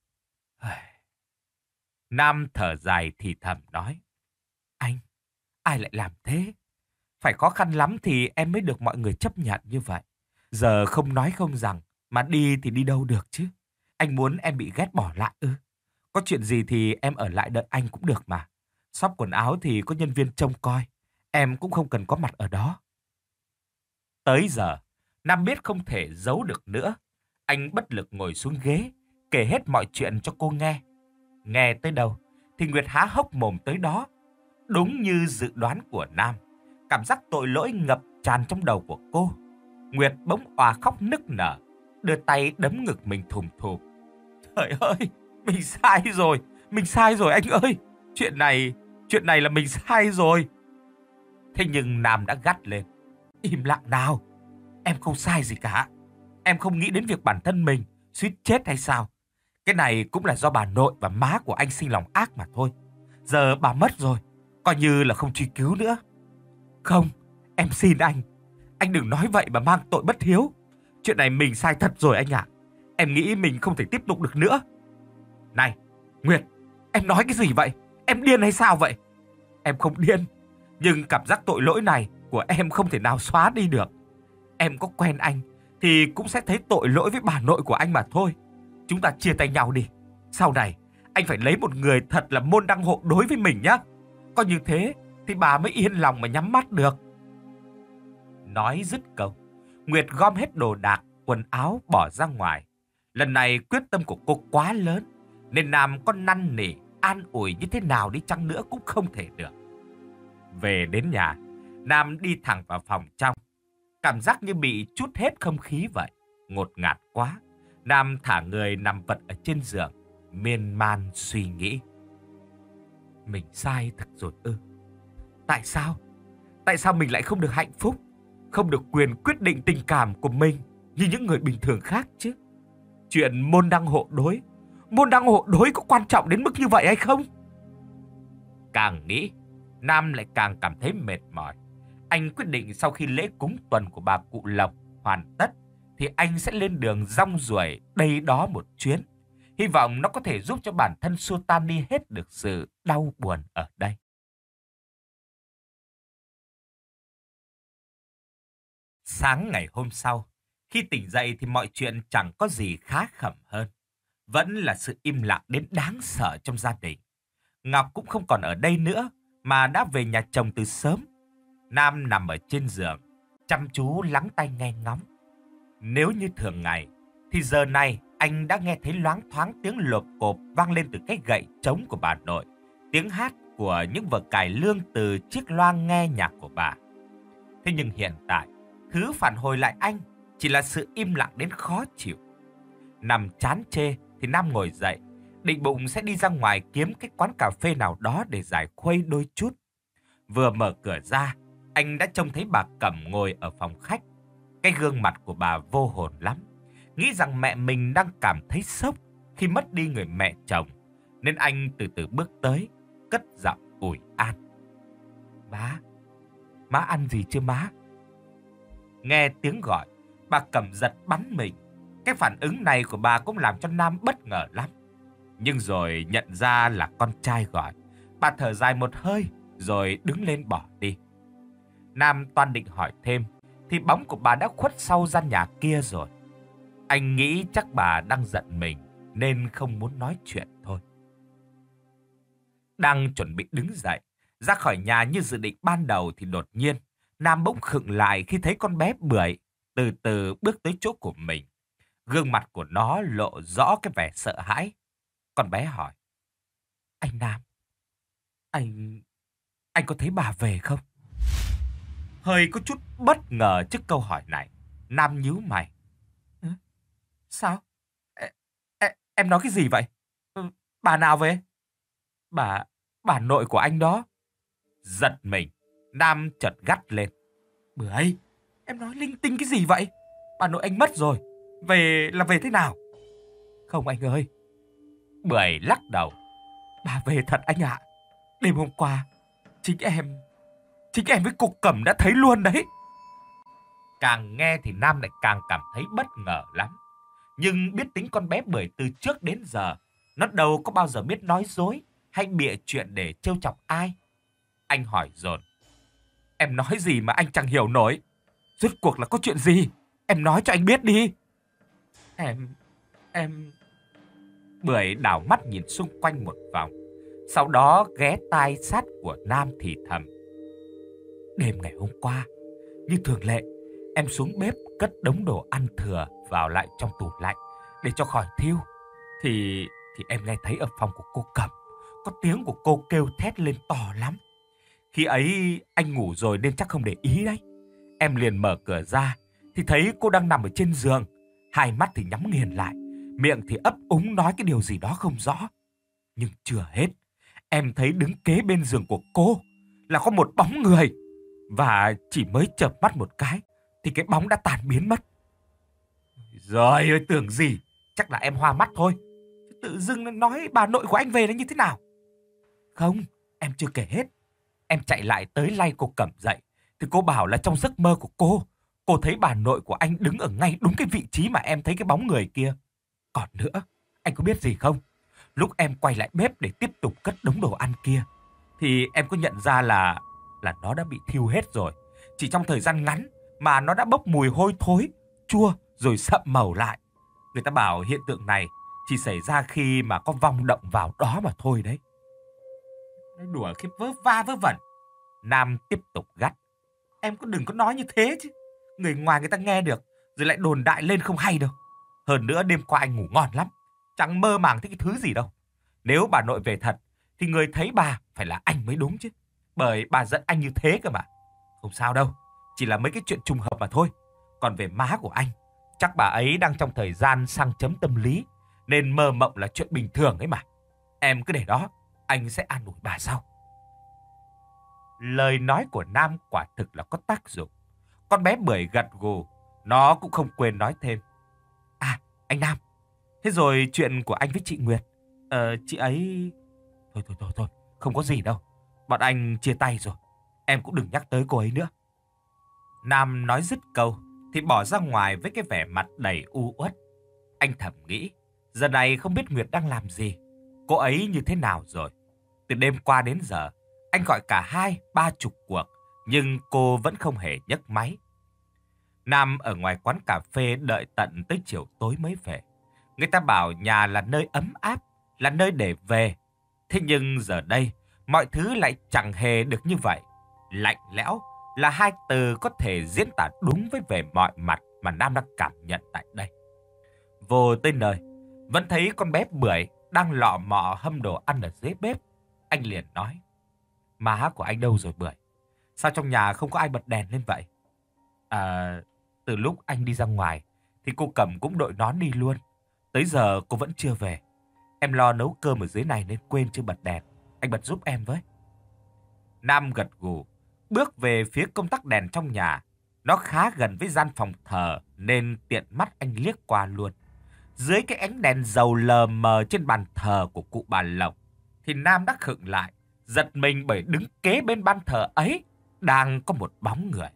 Nam thở dài thì thầm nói: Anh, ai lại làm thế? Phải khó khăn lắm thì em mới được mọi người chấp nhận như vậy. Giờ không nói không rằng, mà đi thì đi đâu được chứ? Anh muốn em bị ghét bỏ lại ư? Có chuyện gì thì em ở lại đợi anh cũng được mà. Shop quần áo thì có nhân viên trông coi. Em cũng không cần có mặt ở đó. Tới giờ, Nam biết không thể giấu được nữa. Anh bất lực ngồi xuống ghế, kể hết mọi chuyện cho cô nghe. Nghe tới đâu thì Nguyệt há hốc mồm tới đó. Đúng như dự đoán của Nam, cảm giác tội lỗi ngập tràn trong đầu của cô. Nguyệt bỗng òa khóc nức nở, đưa tay đấm ngực mình thùm thụp. Trời ơi, mình sai rồi, mình sai rồi anh ơi. Chuyện này, chuyện này là mình sai rồi. Thế nhưng Nam đã gắt lên: Im lặng nào, em không sai gì cả. Em không nghĩ đến việc bản thân mình suýt chết hay sao? Cái này cũng là do bà nội và má của anh sinh lòng ác mà thôi. Giờ bà mất rồi, coi như là không truy cứu nữa. Không, em xin anh. Anh đừng nói vậy mà mang tội bất hiếu. Chuyện này mình sai thật rồi anh ạ. Em nghĩ mình không thể tiếp tục được nữa. Này, Nguyệt, em nói cái gì vậy? Em điên hay sao vậy? Em không điên, nhưng cảm giác tội lỗi này của em không thể nào xóa đi được. Em có quen anh thì cũng sẽ thấy tội lỗi với bà nội của anh mà thôi. Chúng ta chia tay nhau đi. Sau này, anh phải lấy một người thật là môn đăng hộ đối với mình nhá. Có như thế thì bà mới yên lòng mà nhắm mắt được. Nói dứt câu, Nguyệt gom hết đồ đạc, quần áo bỏ ra ngoài. Lần này quyết tâm của cô quá lớn, nên Nam có năn nỉ an ủi như thế nào đi chăng nữa cũng không thể được. Về đến nhà, Nam đi thẳng vào phòng trong. Cảm giác như bị trút hết không khí vậy. Ngột ngạt quá. Nam thả người nằm vật ở trên giường, miên man suy nghĩ. Mình sai thật rồi ư? Tại sao? Tại sao mình lại không được hạnh phúc, không được quyền quyết định tình cảm của mình như những người bình thường khác chứ? Chuyện môn đăng hộ đối, môn đăng hộ đối có quan trọng đến mức như vậy hay không? Càng nghĩ, Nam lại càng cảm thấy mệt mỏi. Anh quyết định sau khi lễ cúng tuần của bà cụ Lộc hoàn tất thì anh sẽ lên đường rong ruổi đây đó một chuyến. Hy vọng nó có thể giúp cho bản thân xua tan đi hết được sự đau buồn ở đây. Sáng ngày hôm sau, khi tỉnh dậy thì mọi chuyện chẳng có gì khá khẩm hơn. Vẫn là sự im lặng đến đáng sợ trong gia đình. Ngọc cũng không còn ở đây nữa mà đã về nhà chồng từ sớm. Nam nằm ở trên giường, chăm chú lắng tai nghe ngóng. Nếu như thường ngày, thì giờ này anh đã nghe thấy loáng thoáng tiếng lộp cộp vang lên từ cái gậy trống của bà nội, tiếng hát của những vở cải lương từ chiếc loa nghe nhạc của bà. Thế nhưng hiện tại, thứ phản hồi lại anh chỉ là sự im lặng đến khó chịu. Nằm chán chê thì Nam ngồi dậy, định bụng sẽ đi ra ngoài kiếm cái quán cà phê nào đó để giải khuây đôi chút. Vừa mở cửa ra, anh đã trông thấy bà Cẩm ngồi ở phòng khách. Cái gương mặt của bà vô hồn lắm, nghĩ rằng mẹ mình đang cảm thấy sốc khi mất đi người mẹ chồng, nên anh từ từ bước tới, cất giọng ủi an. Má, má ăn gì chưa má? Nghe tiếng gọi, bà Cẩm giật bắn mình. Cái phản ứng này của bà cũng làm cho Nam bất ngờ lắm. Nhưng rồi nhận ra là con trai gọi, bà thở dài một hơi rồi đứng lên bỏ đi. Nam toan định hỏi thêm thì bóng của bà đã khuất sau gian nhà kia rồi. Anh nghĩ chắc bà đang giận mình nên không muốn nói chuyện thôi. Đang chuẩn bị đứng dậy ra khỏi nhà như dự định ban đầu thì đột nhiên Nam bỗng khựng lại khi thấy con bé Bưởi từ từ bước tới chỗ của mình. Gương mặt của nó lộ rõ cái vẻ sợ hãi. Con bé hỏi: Anh Nam, anh... anh có thấy bà về không? Hơi có chút bất ngờ trước câu hỏi này, Nam nhíu mày. Ừ? Sao? Ê, ê, em nói cái gì vậy? Ừ, bà nào về? Bà... bà nội của anh đó. Giật mình, Nam chợt gắt lên. Bưởi, em nói linh tinh cái gì vậy? Bà nội anh mất rồi, về là về thế nào? Không anh ơi. Bưởi lắc đầu. Bà về thật anh ạ. Đêm hôm qua, chính em... Chính em với cô Cẩm đã thấy luôn đấy. Càng nghe thì Nam lại càng cảm thấy bất ngờ lắm. Nhưng biết tính con bé Bưởi từ trước đến giờ, nó đâu có bao giờ biết nói dối hay bịa chuyện để trêu chọc ai. Anh hỏi dồn. Em nói gì mà anh chẳng hiểu nổi? Rốt cuộc là có chuyện gì? Em nói cho anh biết đi. Em... em... Bưởi đảo mắt nhìn xung quanh một vòng, sau đó ghé tai sát của Nam thì thầm. Đêm ngày hôm qua, như thường lệ, em xuống bếp cất đống đồ ăn thừa vào lại trong tủ lạnh để cho khỏi thiêu. Thì thì em nghe thấy ở phòng của cô Cẩm có tiếng của cô kêu thét lên to lắm. Khi ấy anh ngủ rồi nên chắc không để ý đấy. Em liền mở cửa ra thì thấy cô đang nằm ở trên giường, hai mắt thì nhắm nghiền lại, miệng thì ấp úng nói cái điều gì đó không rõ. Nhưng chưa hết, em thấy đứng kế bên giường của cô là có một bóng người. Và chỉ mới chợp mắt một cái thì cái bóng đã tàn biến mất. Rồi ơi, tưởng gì, chắc là em hoa mắt thôi. Tự dưng nói bà nội của anh về là như thế nào? Không, em chưa kể hết. Em chạy lại tới lay cô Cẩm dậy thì cô bảo là trong giấc mơ của cô, cô thấy bà nội của anh đứng ở ngay đúng cái vị trí mà em thấy cái bóng người kia. Còn nữa, anh có biết gì không? Lúc em quay lại bếp để tiếp tục cất đống đồ ăn kia thì em có nhận ra là là nó đã bị thiêu hết rồi. Chỉ trong thời gian ngắn mà nó đã bốc mùi hôi thối, chua rồi sậm màu lại. Người ta bảo hiện tượng này chỉ xảy ra khi mà có vong động vào đó mà thôi đấy. Nói đùa khiếp vớ va vớ vẩn. Nam tiếp tục gắt. Em có đừng có nói như thế chứ. Người ngoài người ta nghe được rồi lại đồn đại lên không hay đâu. Hơn nữa đêm qua anh ngủ ngon lắm, chẳng mơ màng thấy cái thứ gì đâu. Nếu bà nội về thật thì người thấy bà phải là anh mới đúng chứ. Bởi bà giận anh như thế cơ mà. Không sao đâu, chỉ là mấy cái chuyện trùng hợp mà thôi. Còn về má của anh, chắc bà ấy đang trong thời gian sang chấn tâm lý, nên mơ mộng là chuyện bình thường ấy mà. Em cứ để đó, anh sẽ an ủi bà sau. Lời nói của Nam quả thực là có tác dụng. Con bé Bưởi gật gù, nó cũng không quên nói thêm. À, anh Nam, thế rồi chuyện của anh với chị Nguyệt, Ờ, chị ấy... Thôi thôi thôi thôi, không có gì đâu. Bọn anh chia tay rồi. Em cũng đừng nhắc tới cô ấy nữa. Nam nói dứt câu thì bỏ ra ngoài với cái vẻ mặt đầy u uất. Anh thầm nghĩ, giờ này không biết Nguyệt đang làm gì, cô ấy như thế nào rồi. Từ đêm qua đến giờ, anh gọi cả hai, ba chục cuộc, nhưng cô vẫn không hề nhấc máy. Nam ở ngoài quán cà phê đợi tận tới chiều tối mới về. Người ta bảo nhà là nơi ấm áp, là nơi để về. Thế nhưng giờ đây, mọi thứ lại chẳng hề được như vậy. Lạnh lẽo là hai từ có thể diễn tả đúng với về mọi mặt mà Nam đang cảm nhận tại đây. Vô tới nơi, vẫn thấy con bé Bưởi đang lọ mọ hâm đồ ăn ở dưới bếp. Anh liền nói, má của anh đâu rồi Bưởi? Sao trong nhà không có ai bật đèn lên vậy? À, từ lúc anh đi ra ngoài thì cô Cẩm cũng đội nón đi luôn. Tới giờ cô vẫn chưa về. Em lo nấu cơm ở dưới này nên quên chưa bật đèn. Anh bật giúp em với. Nam gật gù, bước về phía công tắc đèn trong nhà. Nó khá gần với gian phòng thờ nên tiện mắt anh liếc qua luôn. Dưới cái ánh đèn dầu lờ mờ trên bàn thờ của cụ bà Lộc thì Nam đã khựng lại, giật mình bởi đứng kế bên ban thờ ấy đang có một bóng người.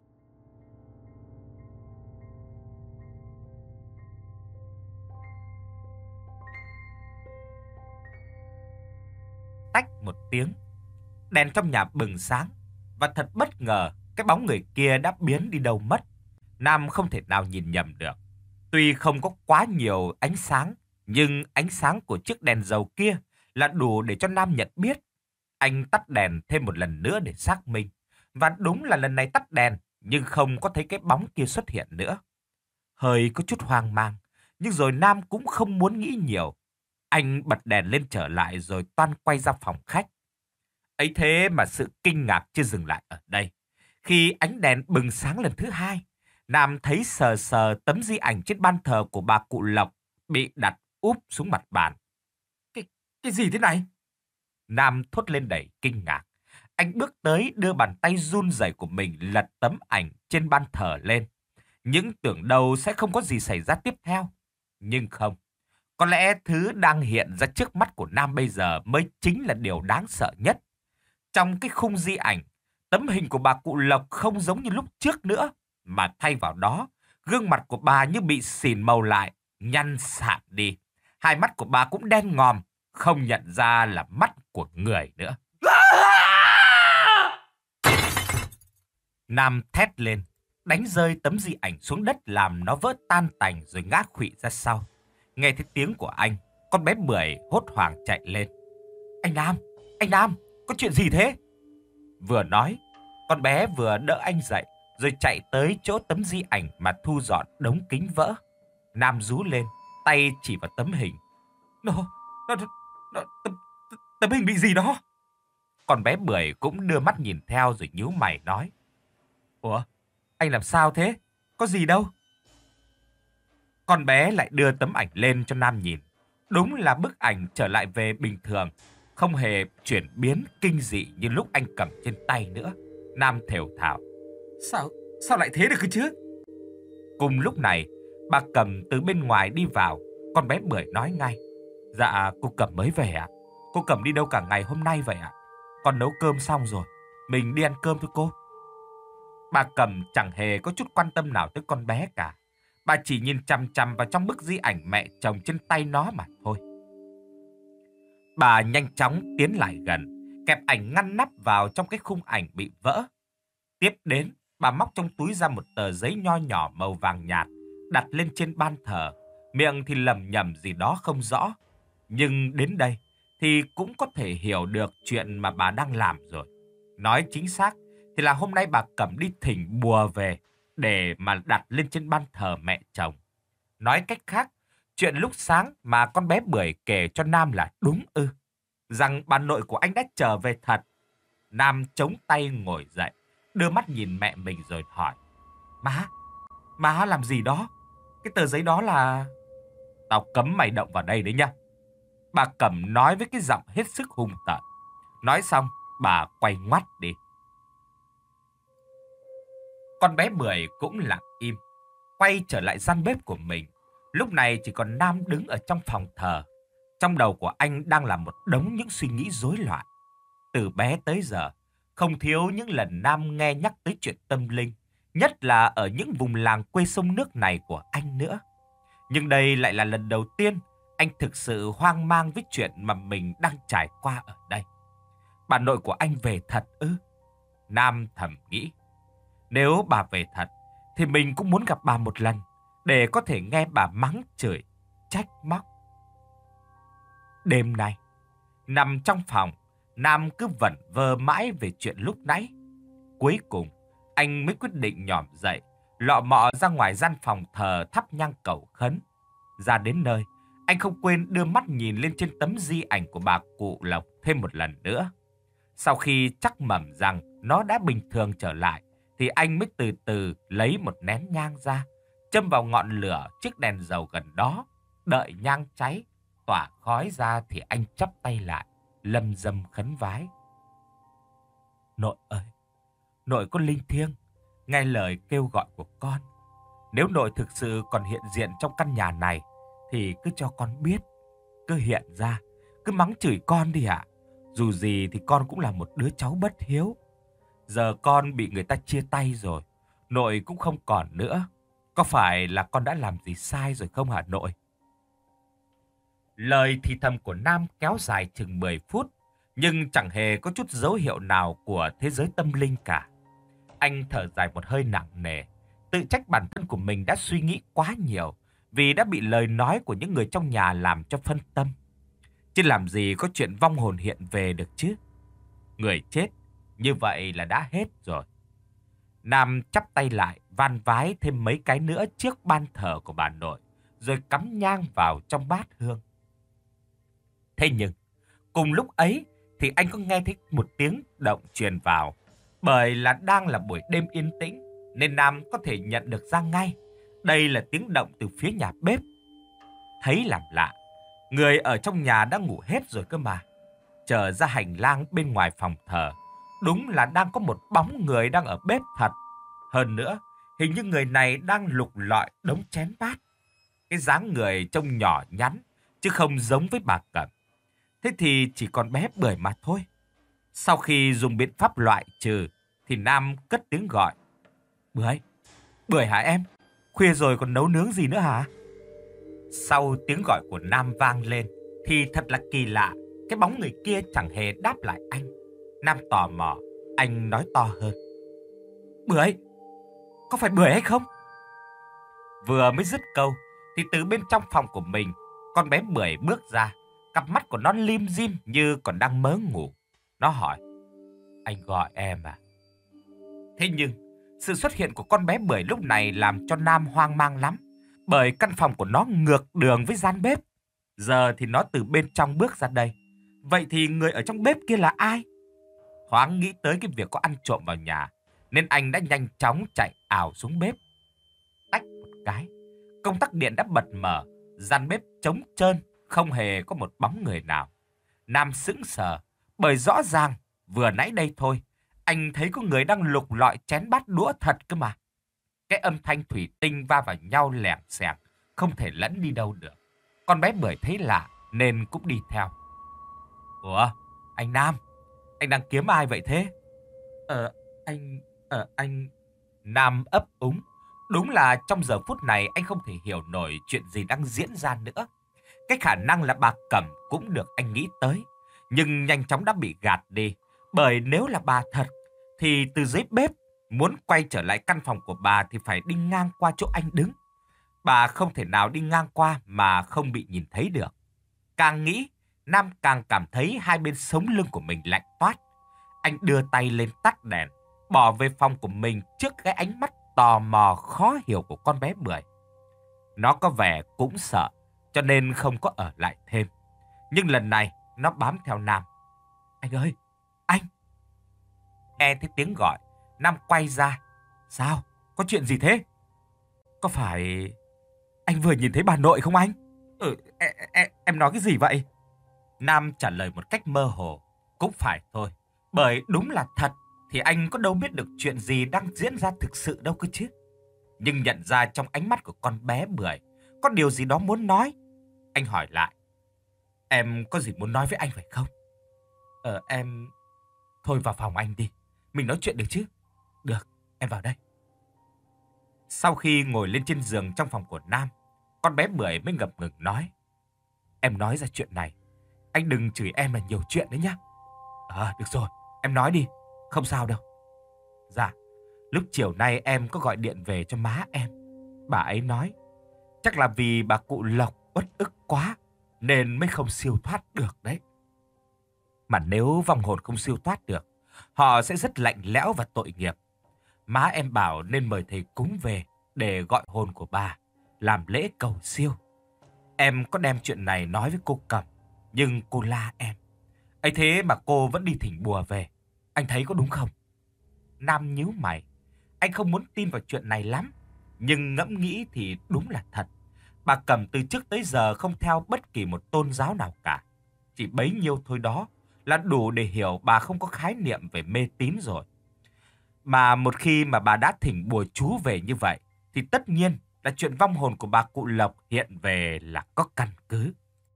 Tách một tiếng, đèn trong nhà bừng sáng và thật bất ngờ cái bóng người kia đã biến đi đâu mất. Nam không thể nào nhìn nhầm được. Tuy không có quá nhiều ánh sáng, nhưng ánh sáng của chiếc đèn dầu kia là đủ để cho Nam nhận biết. Anh tắt đèn thêm một lần nữa để xác minh. Và đúng là lần này tắt đèn, nhưng không có thấy cái bóng kia xuất hiện nữa. Hơi có chút hoang mang, nhưng rồi Nam cũng không muốn nghĩ nhiều. Anh bật đèn lên trở lại rồi toan quay ra phòng khách. Ấy thế mà sự kinh ngạc chưa dừng lại ở đây. Khi ánh đèn bừng sáng lần thứ hai, Nam thấy sờ sờ tấm di ảnh trên ban thờ của bà cụ Lộc bị đặt úp xuống mặt bàn. Cái, cái gì thế này? Nam thốt lên đầy kinh ngạc. Anh bước tới đưa bàn tay run rẩy của mình lật tấm ảnh trên ban thờ lên. Những tưởng đâu sẽ không có gì xảy ra tiếp theo. Nhưng không. Có lẽ thứ đang hiện ra trước mắt của Nam bây giờ mới chính là điều đáng sợ nhất. Trong cái khung di ảnh, tấm hình của bà cụ Lộc không giống như lúc trước nữa, mà thay vào đó, gương mặt của bà như bị xỉn màu lại, nhăn sạm đi. Hai mắt của bà cũng đen ngòm, không nhận ra là mắt của người nữa. Nam thét lên, đánh rơi tấm di ảnh xuống đất làm nó vỡ tan tành rồi ngã khuỵu ra sau. Nghe thấy tiếng của anh, con bé Bưởi hốt hoảng chạy lên. Anh Nam, anh Nam, có chuyện gì thế? Vừa nói, con bé vừa đỡ anh dậy, rồi chạy tới chỗ tấm di ảnh mà thu dọn đống kính vỡ. Nam rú lên, tay chỉ vào tấm hình. Nó, nó, nó tấm, tấm hình bị gì đó? Con bé Bưởi cũng đưa mắt nhìn theo rồi nhíu mày nói. Ủa, anh làm sao thế? Có gì đâu? Con bé lại đưa tấm ảnh lên cho Nam nhìn. Đúng là bức ảnh trở lại về bình thường, không hề chuyển biến kinh dị như lúc anh cầm trên tay nữa. Nam thều thào. Sao, sao lại thế được cơ chứ? Cùng lúc này, bà Cầm từ bên ngoài đi vào. Con bé Bưởi nói ngay. Dạ, cô Cầm mới về ạ. Cô Cầm đi đâu cả ngày hôm nay vậy ạ? Con nấu cơm xong rồi, mình đi ăn cơm thôi cô. Bà Cầm chẳng hề có chút quan tâm nào tới con bé cả. Bà chỉ nhìn chằm chằm vào trong bức di ảnh mẹ chồng trên tay nó mà thôi. Bà nhanh chóng tiến lại gần, kẹp ảnh ngăn nắp vào trong cái khung ảnh bị vỡ. Tiếp đến, bà móc trong túi ra một tờ giấy nho nhỏ màu vàng nhạt, đặt lên trên ban thờ, miệng thì lẩm nhẩm gì đó không rõ. Nhưng đến đây thì cũng có thể hiểu được chuyện mà bà đang làm rồi. Nói chính xác thì là hôm nay bà Cẩm đi thỉnh bùa về để mà đặt lên trên ban thờ mẹ chồng. Nói cách khác, chuyện lúc sáng mà con bé Bưởi kể cho Nam là đúng ư? rằng bà nội của anh đã trở về thật. Nam chống tay ngồi dậy, đưa mắt nhìn mẹ mình rồi hỏi. Má, má làm gì đó? Cái tờ giấy đó là... Tao cấm mày động vào đây đấy nhá. Bà Cẩm nói với cái giọng hết sức hung tợn. Nói xong, bà quay ngoắt đi. Con bé Bưởi cũng lặng im, quay trở lại gian bếp của mình. Lúc này chỉ còn Nam đứng ở trong phòng thờ. Trong đầu của anh đang là một đống những suy nghĩ rối loạn. Từ bé tới giờ, không thiếu những lần Nam nghe nhắc tới chuyện tâm linh, nhất là ở những vùng làng quê sông nước này của anh nữa. Nhưng đây lại là lần đầu tiên anh thực sự hoang mang với chuyện mà mình đang trải qua ở đây. Bà nội của anh về thật ư? Nam thầm nghĩ. Nếu bà về thật, thì mình cũng muốn gặp bà một lần, để có thể nghe bà mắng chửi, trách móc. Đêm nay, nằm trong phòng, Nam cứ vẩn vơ mãi về chuyện lúc nãy. Cuối cùng, anh mới quyết định nhỏm dậy, lọ mọ ra ngoài gian phòng thờ thắp nhang cầu khấn. Ra đến nơi, anh không quên đưa mắt nhìn lên trên tấm di ảnh của bà cụ Lộc thêm một lần nữa. Sau khi chắc mẩm rằng nó đã bình thường trở lại, thì anh mới từ từ lấy một nén nhang ra, châm vào ngọn lửa chiếc đèn dầu gần đó. Đợi nhang cháy, tỏa khói ra thì anh chắp tay lại, lâm dâm khấn vái. Nội ơi, nội có linh thiêng, nghe lời kêu gọi của con. Nếu nội thực sự còn hiện diện trong căn nhà này, thì cứ cho con biết, cứ hiện ra, cứ mắng chửi con đi ạ. Dù gì thì con cũng là một đứa cháu bất hiếu. Giờ con bị người ta chia tay rồi, nội cũng không còn nữa. Có phải là con đã làm gì sai rồi không hả nội? Lời thì thầm của Nam kéo dài chừng mười phút, nhưng chẳng hề có chút dấu hiệu nào của thế giới tâm linh cả. Anh thở dài một hơi nặng nề, tự trách bản thân của mình đã suy nghĩ quá nhiều, vì đã bị lời nói của những người trong nhà làm cho phân tâm. Chứ làm gì có chuyện vong hồn hiện về được chứ? Người chết, như vậy là đã hết rồi. Nam chắp tay lại, van vái thêm mấy cái nữa trước ban thờ của bà nội, rồi cắm nhang vào trong bát hương. Thế nhưng, cùng lúc ấy thì anh có nghe thấy một tiếng động truyền vào. Bởi là đang là buổi đêm yên tĩnh, nên Nam có thể nhận được ra ngay. Đây là tiếng động từ phía nhà bếp. Thấy làm lạ, người ở trong nhà đã ngủ hết rồi cơ mà. Trở ra hành lang bên ngoài phòng thờ, đúng là đang có một bóng người đang ở bếp thật. Hơn nữa, hình như người này đang lục lọi đống chén bát. Cái dáng người trông nhỏ nhắn, chứ không giống với bà Cẩm. Thế thì chỉ còn bé Bưởi mà thôi. Sau khi dùng biện pháp loại trừ, thì Nam cất tiếng gọi. Bưởi, Bưởi hả em? Khuya rồi còn nấu nướng gì nữa hả? Sau tiếng gọi của Nam vang lên, thì thật là kỳ lạ. Cái bóng người kia chẳng hề đáp lại anh. Nam tò mò, anh nói to hơn. Bưởi, có phải Bưởi hay không? Vừa mới dứt câu, thì từ bên trong phòng của mình, con bé Bưởi bước ra. Cặp mắt của nó lim dim như còn đang mớ ngủ. Nó hỏi, anh gọi em à? Thế nhưng, sự xuất hiện của con bé Bưởi lúc này làm cho Nam hoang mang lắm. Bởi căn phòng của nó ngược đường với gian bếp. Giờ thì nó từ bên trong bước ra đây. Vậy thì người ở trong bếp kia là ai? Thoáng nghĩ tới cái việc có ăn trộm vào nhà, nên anh đã nhanh chóng chạy ảo xuống bếp. Tách một cái, công tắc điện đã bật mở. Gian bếp trống trơn, không hề có một bóng người nào. Nam sững sờ, bởi rõ ràng vừa nãy đây thôi, anh thấy có người đang lục lọi chén bát đũa thật cơ mà. Cái âm thanh thủy tinh va vào nhau lẻng xẻng, không thể lẫn đi đâu được. Con bé Bưởi thấy lạ nên cũng đi theo. Ủa, anh Nam, anh đang kiếm ai vậy thế? Ờ, anh... Ờ, anh... Nam ấp úng. Đúng là trong giờ phút này anh không thể hiểu nổi chuyện gì đang diễn ra nữa. Cái khả năng là bà Cẩm cũng được anh nghĩ tới, nhưng nhanh chóng đã bị gạt đi. Bởi nếu là bà thật, thì từ dưới bếp muốn quay trở lại căn phòng của bà thì phải đi ngang qua chỗ anh đứng. Bà không thể nào đi ngang qua mà không bị nhìn thấy được. Càng nghĩ, Nam càng cảm thấy hai bên sống lưng của mình lạnh toát. Anh đưa tay lên tắt đèn, bỏ về phòng của mình trước cái ánh mắt tò mò khó hiểu của con bé Bưởi. Nó có vẻ cũng sợ, cho nên không có ở lại thêm. Nhưng lần này, nó bám theo Nam. Anh ơi, anh! Nghe thấy tiếng gọi, Nam quay ra. Sao? Có chuyện gì thế? Có phải anh vừa nhìn thấy bà nội không anh? Ừ, em, em, em nói cái gì vậy? Nam trả lời một cách mơ hồ. Cũng phải thôi, bởi đúng là thật thì anh có đâu biết được chuyện gì đang diễn ra thực sự đâu cơ chứ. Nhưng nhận ra trong ánh mắt của con bé Bưởi có điều gì đó muốn nói. Anh hỏi lại. Em có gì muốn nói với anh phải không? Ờ em... Thôi vào phòng anh đi, mình nói chuyện được chứ? Được, em vào đây. Sau khi ngồi lên trên giường trong phòng của Nam, con bé Bưởi mới ngập ngừng nói. Em nói ra chuyện này, anh đừng chửi em là nhiều chuyện đấy nhá. Ờ, được rồi, em nói đi, không sao đâu. Dạ, lúc chiều nay em có gọi điện về cho má em. Bà ấy nói, chắc là vì bà cụ Lộc uất ức quá, nên mới không siêu thoát được đấy. Mà nếu vong hồn không siêu thoát được, họ sẽ rất lạnh lẽo và tội nghiệp. Má em bảo nên mời thầy cúng về để gọi hồn của bà, làm lễ cầu siêu. Em có đem chuyện này nói với cô Cẩm, nhưng cô la em. Ấy thế mà cô vẫn đi thỉnh bùa về. Anh thấy có đúng không? Nam nhíu mày. Anh không muốn tin vào chuyện này lắm, nhưng ngẫm nghĩ thì đúng là thật. Bà Cẩm từ trước tới giờ không theo bất kỳ một tôn giáo nào cả. Chỉ bấy nhiêu thôi đó là đủ để hiểu bà không có khái niệm về mê tín rồi. Mà một khi mà bà đã thỉnh bùa chú về như vậy, thì tất nhiên là chuyện vong hồn của bà cụ Lộc hiện về là có căn cứ.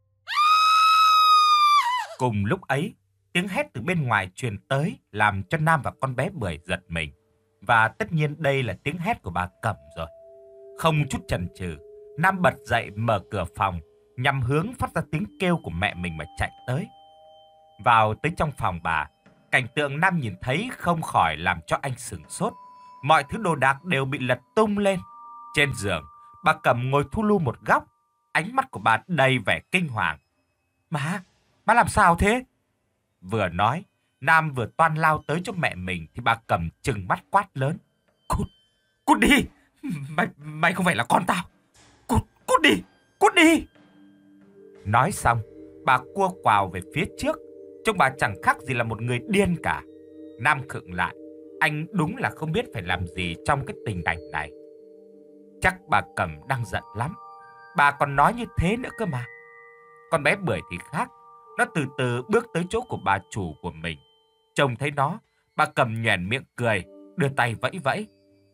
Cùng lúc ấy, tiếng hét từ bên ngoài truyền tới làm cho Nam và con bé Bưởi giật mình. Và tất nhiên đây là tiếng hét của bà Cẩm rồi. Không chút chần chừ, Nam bật dậy mở cửa phòng, nhằm hướng phát ra tiếng kêu của mẹ mình mà chạy tới. Vào tới trong phòng bà, cảnh tượng Nam nhìn thấy không khỏi làm cho anh sửng sốt. Mọi thứ đồ đạc đều bị lật tung lên. Trên giường, bà Cẩm ngồi thu lu một góc, ánh mắt của bà đầy vẻ kinh hoàng. Má, má làm sao thế? Vừa nói, Nam vừa toan lao tới cho mẹ mình thì bà Cẩm trừng mắt quát lớn. Cút, cút đi! Mày, mày không phải là con tao! Cút, cút đi, cút đi! Nói xong, bà cua quào về phía trước. Trông bà chẳng khác gì là một người điên cả. Nam khựng lại. Anh đúng là không biết phải làm gì trong cái tình cảnh này. Chắc bà Cẩm đang giận lắm. Bà còn nói như thế nữa cơ mà. Con bé Bưởi thì khác. Nó từ từ bước tới chỗ của bà chủ của mình. Trông thấy nó, bà Cẩm nhoẻn miệng cười, đưa tay vẫy vẫy.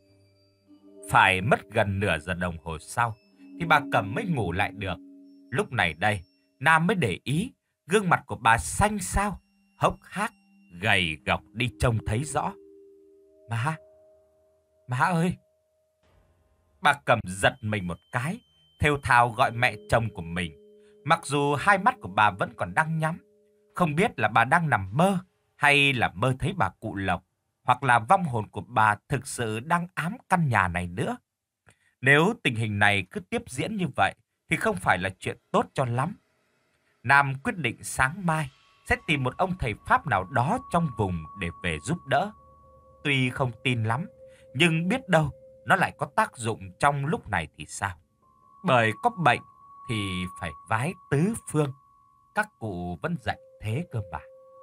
Phải mất gần nửa giờ đồng hồ sau thì bà Cẩm mới ngủ lại được. Lúc này đây, Nam mới để ý gương mặt của bà xanh xao, hốc hác, gầy gộc đi trông thấy rõ. Má, má ơi! Bà Cẩm giật mình một cái, thều thào gọi mẹ chồng của mình. Mặc dù hai mắt của bà vẫn còn đang nhắm, không biết là bà đang nằm mơ hay là mơ thấy bà cụ Lộc, hoặc là vong hồn của bà thực sự đang ám căn nhà này nữa. Nếu tình hình này cứ tiếp diễn như vậy thì không phải là chuyện tốt cho lắm. Nam quyết định sáng mai sẽ tìm một ông thầy Pháp nào đó trong vùng để về giúp đỡ. Tuy không tin lắm, nhưng biết đâu nó lại có tác dụng trong lúc này thì sao? Bởi có bệnh thì phải vái tứ phương. Các cụ vẫn dạy thế cơ mà.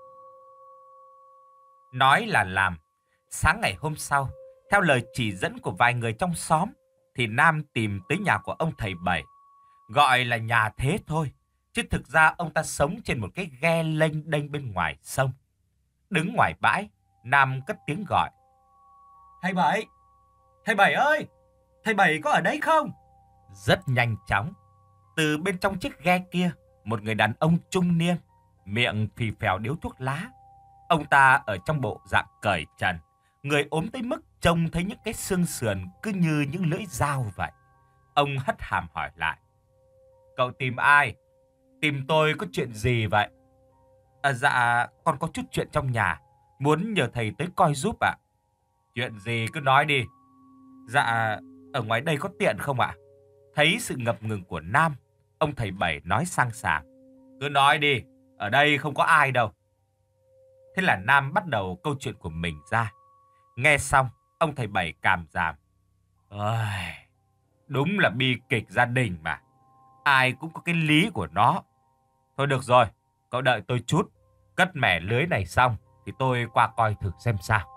Nói là làm. Sáng ngày hôm sau, theo lời chỉ dẫn của vài người trong xóm, thì Nam tìm tới nhà của ông thầy Bảy. Gọi là nhà thế thôi, chứ thực ra ông ta sống trên một cái ghe lênh đênh bên ngoài sông. Đứng ngoài bãi, Nam cất tiếng gọi. Thầy Bảy! Thầy Bảy ơi! Thầy Bảy có ở đấy không? Rất nhanh chóng, từ bên trong chiếc ghe kia, một người đàn ông trung niên, miệng phì phèo điếu thuốc lá. Ông ta ở trong bộ dạng cởi trần, người ốm tới mức trông thấy những cái xương sườn cứ như những lưỡi dao vậy. Ông hất hàm hỏi lại. Cậu tìm ai? Tìm tôi có chuyện gì vậy? À, dạ, con có chút chuyện trong nhà, muốn nhờ thầy tới coi giúp ạ. Chuyện gì cứ nói đi. Dạ, ở ngoài đây có tiện không ạ? Thấy sự ngập ngừng của Nam, ông thầy Bảy nói sang sảng. Cứ nói đi, ở đây không có ai đâu. Thế là Nam bắt đầu câu chuyện của mình ra. Nghe xong, ông thầy Bảy cảm giảm. Ôi, đúng là bi kịch gia đình mà. Ai cũng có cái lý của nó. Thôi được rồi, Cậu đợi tôi chút, cất mẻ lưới này xong thì tôi qua coi thử xem sao.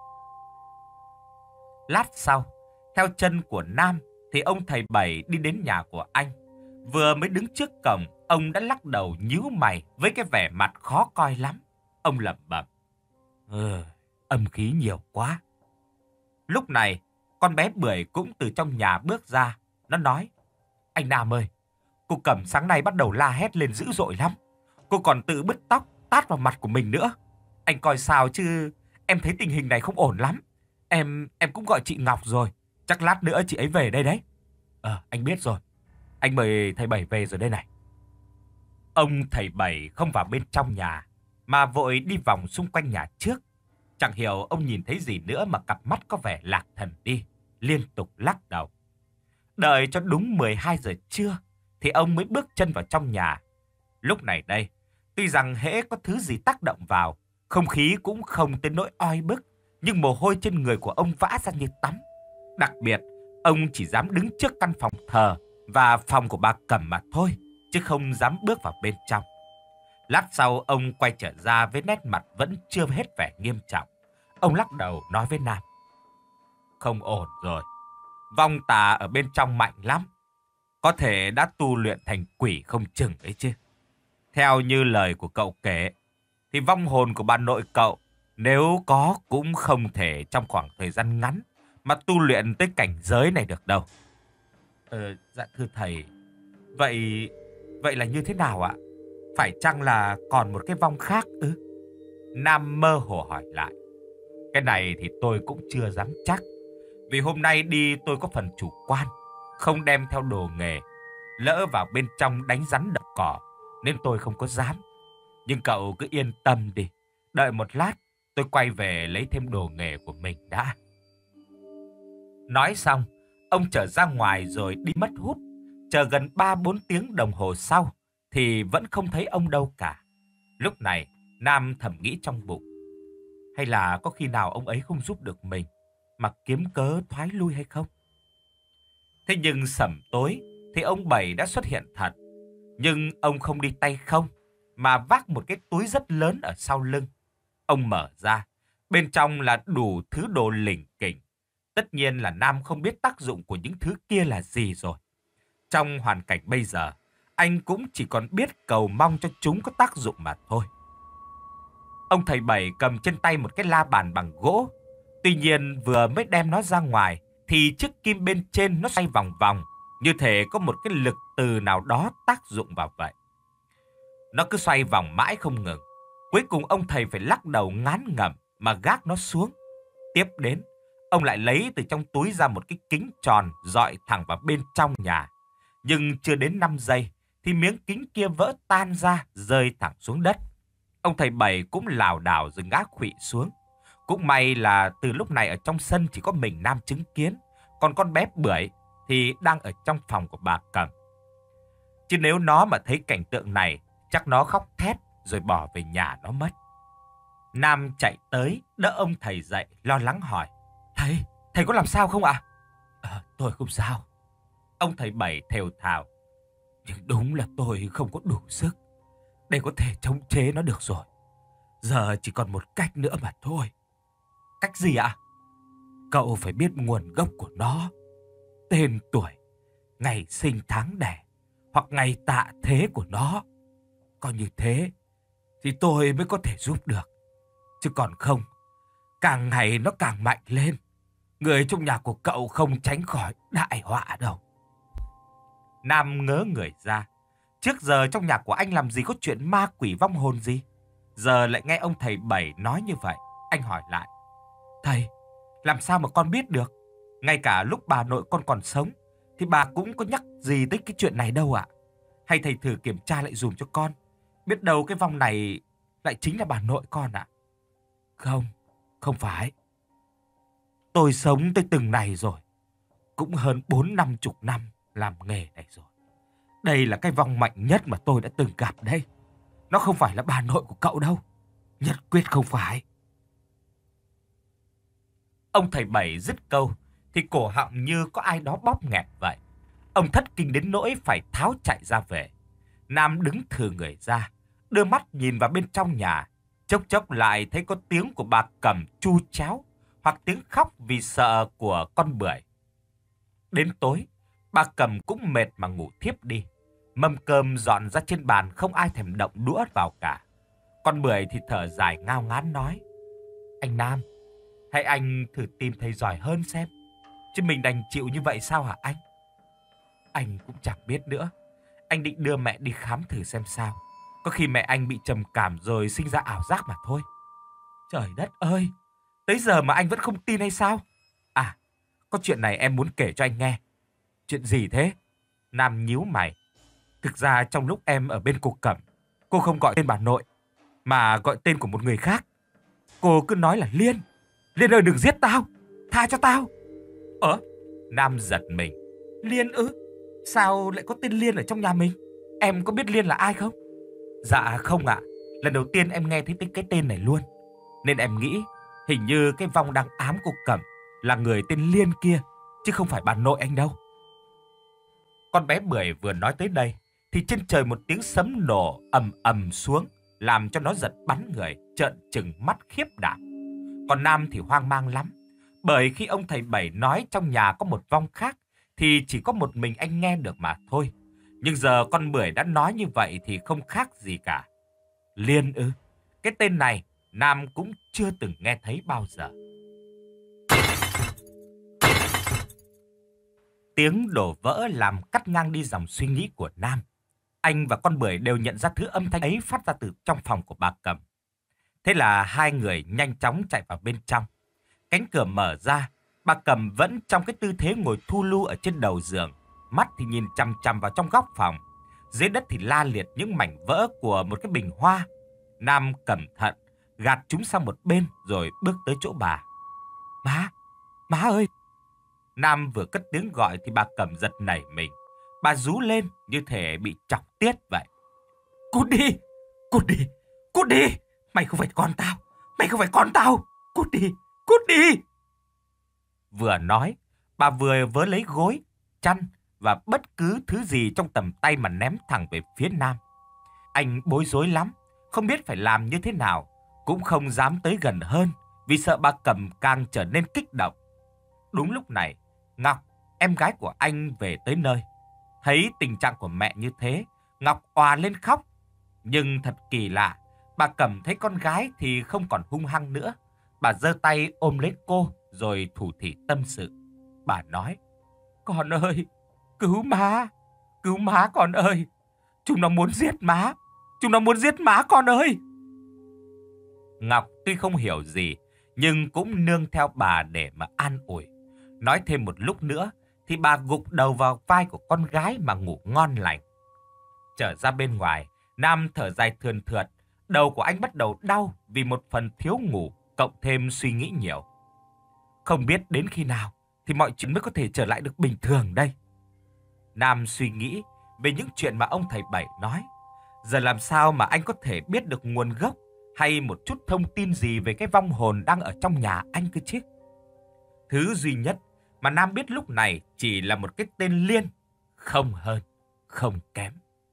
Lát sau, theo chân của Nam thì ông thầy Bảy đi đến nhà của anh. Vừa mới đứng trước cổng, ông đã lắc đầu nhíu mày với cái vẻ mặt khó coi lắm. Ông lẩm bẩm: "Ừ, âm khí nhiều quá." Lúc này, con bé Bưởi cũng từ trong nhà bước ra. Nó nói: "Anh Nam ơi, cô Cẩm sáng nay bắt đầu la hét lên dữ dội lắm. Cô còn tự bứt tóc, tát vào mặt của mình nữa. Anh coi sao chứ, em thấy tình hình này không ổn lắm. Em em cũng gọi chị Ngọc rồi, chắc lát nữa chị ấy về đây đấy." "Ờ, anh biết rồi. Anh mời thầy Bảy về rồi đây này." Ông thầy Bảy không vào bên trong nhà, mà vội đi vòng xung quanh nhà trước. Chẳng hiểu ông nhìn thấy gì nữa mà cặp mắt có vẻ lạc thần đi, liên tục lắc đầu. Đợi cho đúng mười hai giờ trưa thì ông mới bước chân vào trong nhà. Lúc này đây, tuy rằng hễ có thứ gì tác động vào, không khí cũng không tới nỗi oi bức, nhưng mồ hôi trên người của ông vã ra như tắm. Đặc biệt, ông chỉ dám đứng trước căn phòng thờ và phòng của bà Cẩm mà thôi, chứ không dám bước vào bên trong. Lát sau, ông quay trở ra với nét mặt vẫn chưa hết vẻ nghiêm trọng. Ông lắc đầu nói với Nam: "Không ổn rồi. Vong tà ở bên trong mạnh lắm. Có thể đã tu luyện thành quỷ không chừng ấy chứ. Theo như lời của cậu kể, thì vong hồn của bà nội cậu nếu có cũng không thể trong khoảng thời gian ngắn mà tu luyện tới cảnh giới này được đâu." "Ờ, dạ thưa thầy, vậy vậy là như thế nào ạ? Phải chăng là còn một cái vong khác ư?" Nam mơ hồ hỏi lại. "Cái này thì tôi cũng chưa dám chắc. Vì hôm nay đi tôi có phần chủ quan, không đem theo đồ nghề. Lỡ vào bên trong đánh rắn đập cỏ, nên tôi không có dám. Nhưng cậu cứ yên tâm đi. Đợi một lát, tôi quay về lấy thêm đồ nghề của mình đã." Nói xong, ông trở ra ngoài rồi đi mất hút. Chờ gần ba bốn tiếng đồng hồ sau, thì vẫn không thấy ông đâu cả. Lúc này, Nam thầm nghĩ trong bụng: hay là có khi nào ông ấy không giúp được mình, mà kiếm cớ thoái lui hay không? Thế nhưng sẩm tối thì ông Bảy đã xuất hiện thật. Nhưng ông không đi tay không, mà vác một cái túi rất lớn ở sau lưng. Ông mở ra, bên trong là đủ thứ đồ lỉnh kỉnh. Tất nhiên là Nam không biết tác dụng của những thứ kia là gì rồi. Trong hoàn cảnh bây giờ, anh cũng chỉ còn biết cầu mong cho chúng có tác dụng mà thôi. Ông thầy Bảy cầm trên tay một cái la bàn bằng gỗ. Tuy nhiên vừa mới đem nó ra ngoài thì chiếc kim bên trên nó xoay vòng vòng, như thể có một cái lực từ nào đó tác dụng vào vậy. Nó cứ xoay vòng mãi không ngừng. Cuối cùng ông thầy phải lắc đầu ngán ngẩm mà gác nó xuống. Tiếp đến, ông lại lấy từ trong túi ra một cái kính tròn dọi thẳng vào bên trong nhà. Nhưng chưa đến năm giây thì miếng kính kia vỡ tan ra, rơi thẳng xuống đất. Ông thầy Bảy cũng lảo đảo rồi ngã khuỵu xuống. Cũng may là từ lúc này ở trong sân chỉ có mình Nam chứng kiến, còn con bé Bưởi thì đang ở trong phòng của bà Cẩm. Chứ nếu nó mà thấy cảnh tượng này, chắc nó khóc thét rồi bỏ về nhà nó mất. Nam chạy tới đỡ ông thầy dậy, lo lắng hỏi: "Thầy, thầy có làm sao không ạ?" "À, tôi không sao." Ông thầy Bảy thều thào: "Nhưng đúng là tôi không có đủ sức để có thể chống chế nó được rồi. Giờ chỉ còn một cách nữa mà thôi." "Cách gì ạ?" "Cậu phải biết nguồn gốc của nó, tên tuổi, ngày sinh tháng đẻ, hoặc ngày tạ thế của nó. Có như thế thì tôi mới có thể giúp được. Chứ còn không, càng ngày nó càng mạnh lên. Người trong nhà của cậu không tránh khỏi đại họa đâu." Nam ngớ người ra. Trước giờ trong nhà của anh làm gì có chuyện ma quỷ vong hồn gì. Giờ lại nghe ông thầy Bảy nói như vậy. Anh hỏi lại: "Thầy, làm sao mà con biết được? Ngay cả lúc bà nội con còn sống thì bà cũng có nhắc gì tới cái chuyện này đâu ạ. Hay thầy thử kiểm tra lại dùm cho con. Biết đâu cái vong này lại chính là bà nội con ạ." "Không, không phải. Tôi sống tới từng này rồi. Cũng hơn bốn năm chục năm làm nghề này rồi. Đây là cái vong mạnh nhất mà tôi đã từng gặp đây. Nó không phải là bà nội của cậu đâu. Nhất quyết không phải." Ông thầy Bảy dứt câu thì cổ họng như có ai đó bóp nghẹt vậy. Ông thất kinh đến nỗi phải tháo chạy ra về. Nam đứng thừ người ra. đưa mắt nhìn vào bên trong nhà, chốc chốc lại thấy có tiếng của bà Cẩm chu chéo hoặc tiếng khóc vì sợ của con bưởi. Đến tối, bà Cẩm cũng mệt mà ngủ thiếp đi. Mâm cơm dọn ra trên bàn không ai thèm động đũa vào cả. Con bưởi thì thở dài ngao ngán nói: Anh Nam, hay anh thử tìm thầy giỏi hơn xem, chứ mình đành chịu như vậy sao hả anh? Anh cũng chẳng biết nữa. Anh định đưa mẹ đi khám thử xem sao. Có khi mẹ anh bị trầm cảm rồi sinh ra ảo giác mà thôi. Trời đất ơi, tới giờ mà anh vẫn không tin hay sao? À, có chuyện này em muốn kể cho anh nghe. Chuyện gì thế? Nam nhíu mày. Thực ra trong lúc em ở bên cô Cẩm, cô không gọi tên bà nội, mà gọi tên của một người khác. Cô cứ nói là Liên. Liên ơi, đừng giết tao, tha cho tao. Ờ? Nam giật mình. Liên ư? Sao lại có tên Liên ở trong nhà mình? Em có biết Liên là ai không? Dạ không ạ. Lần đầu tiên em nghe thấy cái tên này luôn. Nên em nghĩ hình như cái vong đang ám cô Cẩm là người tên Liên kia, chứ không phải bà nội anh đâu. Con bé Bưởi vừa nói tới đây thì trên trời một tiếng sấm nổ ầm ầm xuống, làm cho nó giật bắn người, trợn trừng mắt khiếp đảm. Còn Nam thì hoang mang lắm, bởi khi ông thầy Bảy nói trong nhà có một vong khác thì chỉ có một mình anh nghe được mà thôi. Nhưng giờ con Bưởi đã nói như vậy thì không khác gì cả. Liên ư? Cái tên này Nam cũng chưa từng nghe thấy bao giờ. Tiếng đổ vỡ làm cắt ngang đi dòng suy nghĩ của Nam. Anh và con Bưởi đều nhận ra thứ âm thanh ấy phát ra từ trong phòng của bà Cẩm. Thế là hai người nhanh chóng chạy vào bên trong. Cánh cửa mở ra, bà Cẩm vẫn trong cái tư thế ngồi thu lu ở trên đầu giường, mắt thì nhìn chằm chằm vào trong góc phòng. Dưới đất thì la liệt những mảnh vỡ của một cái bình hoa. Nam cẩn thận gạt chúng sang một bên rồi bước tới chỗ bà. Má, má ơi! Nam vừa cất tiếng gọi thì bà Cẩm giật nảy mình. Bà rú lên như thể bị chọc tiết vậy. Cút đi! Cút đi! Cút đi! Mày không phải con tao! Mày không phải con tao! Cút đi! Cút đi! Vừa nói, bà vừa vớ lấy gối, chăn và bất cứ thứ gì trong tầm tay mà ném thẳng về phía Nam. Anh bối rối lắm, không biết phải làm như thế nào, cũng không dám tới gần hơn vì sợ bà Cẩm càng trở nên kích động. Đúng lúc này, Ngọc, em gái của anh về tới nơi. Thấy tình trạng của mẹ như thế, Ngọc òa lên khóc. Nhưng thật kỳ lạ, bà Cẩm thấy con gái thì không còn hung hăng nữa. Bà giơ tay ôm lấy cô rồi thủ thỉ tâm sự. Bà nói: Con ơi, cứu má, cứu má con ơi. Chúng nó muốn giết má, chúng nó muốn giết má con ơi. Ngọc tuy không hiểu gì, nhưng cũng nương theo bà để mà an ủi. Nói thêm một lúc nữa thì bà gục đầu vào vai của con gái mà ngủ ngon lành. Trở ra bên ngoài, Nam thở dài thườn thượt. Đầu của anh bắt đầu đau vì một phần thiếu ngủ, cộng thêm suy nghĩ nhiều. Không biết đến khi nào thì mọi chuyện mới có thể trở lại được bình thường đây. Nam suy nghĩ về những chuyện mà ông thầy Bảy nói. Giờ làm sao mà anh có thể biết được nguồn gốc hay một chút thông tin gì về cái vong hồn đang ở trong nhà anh cơ chứ? Thứ duy nhất mà Nam biết lúc này chỉ là một cái tên Liên, không hơn, không kém.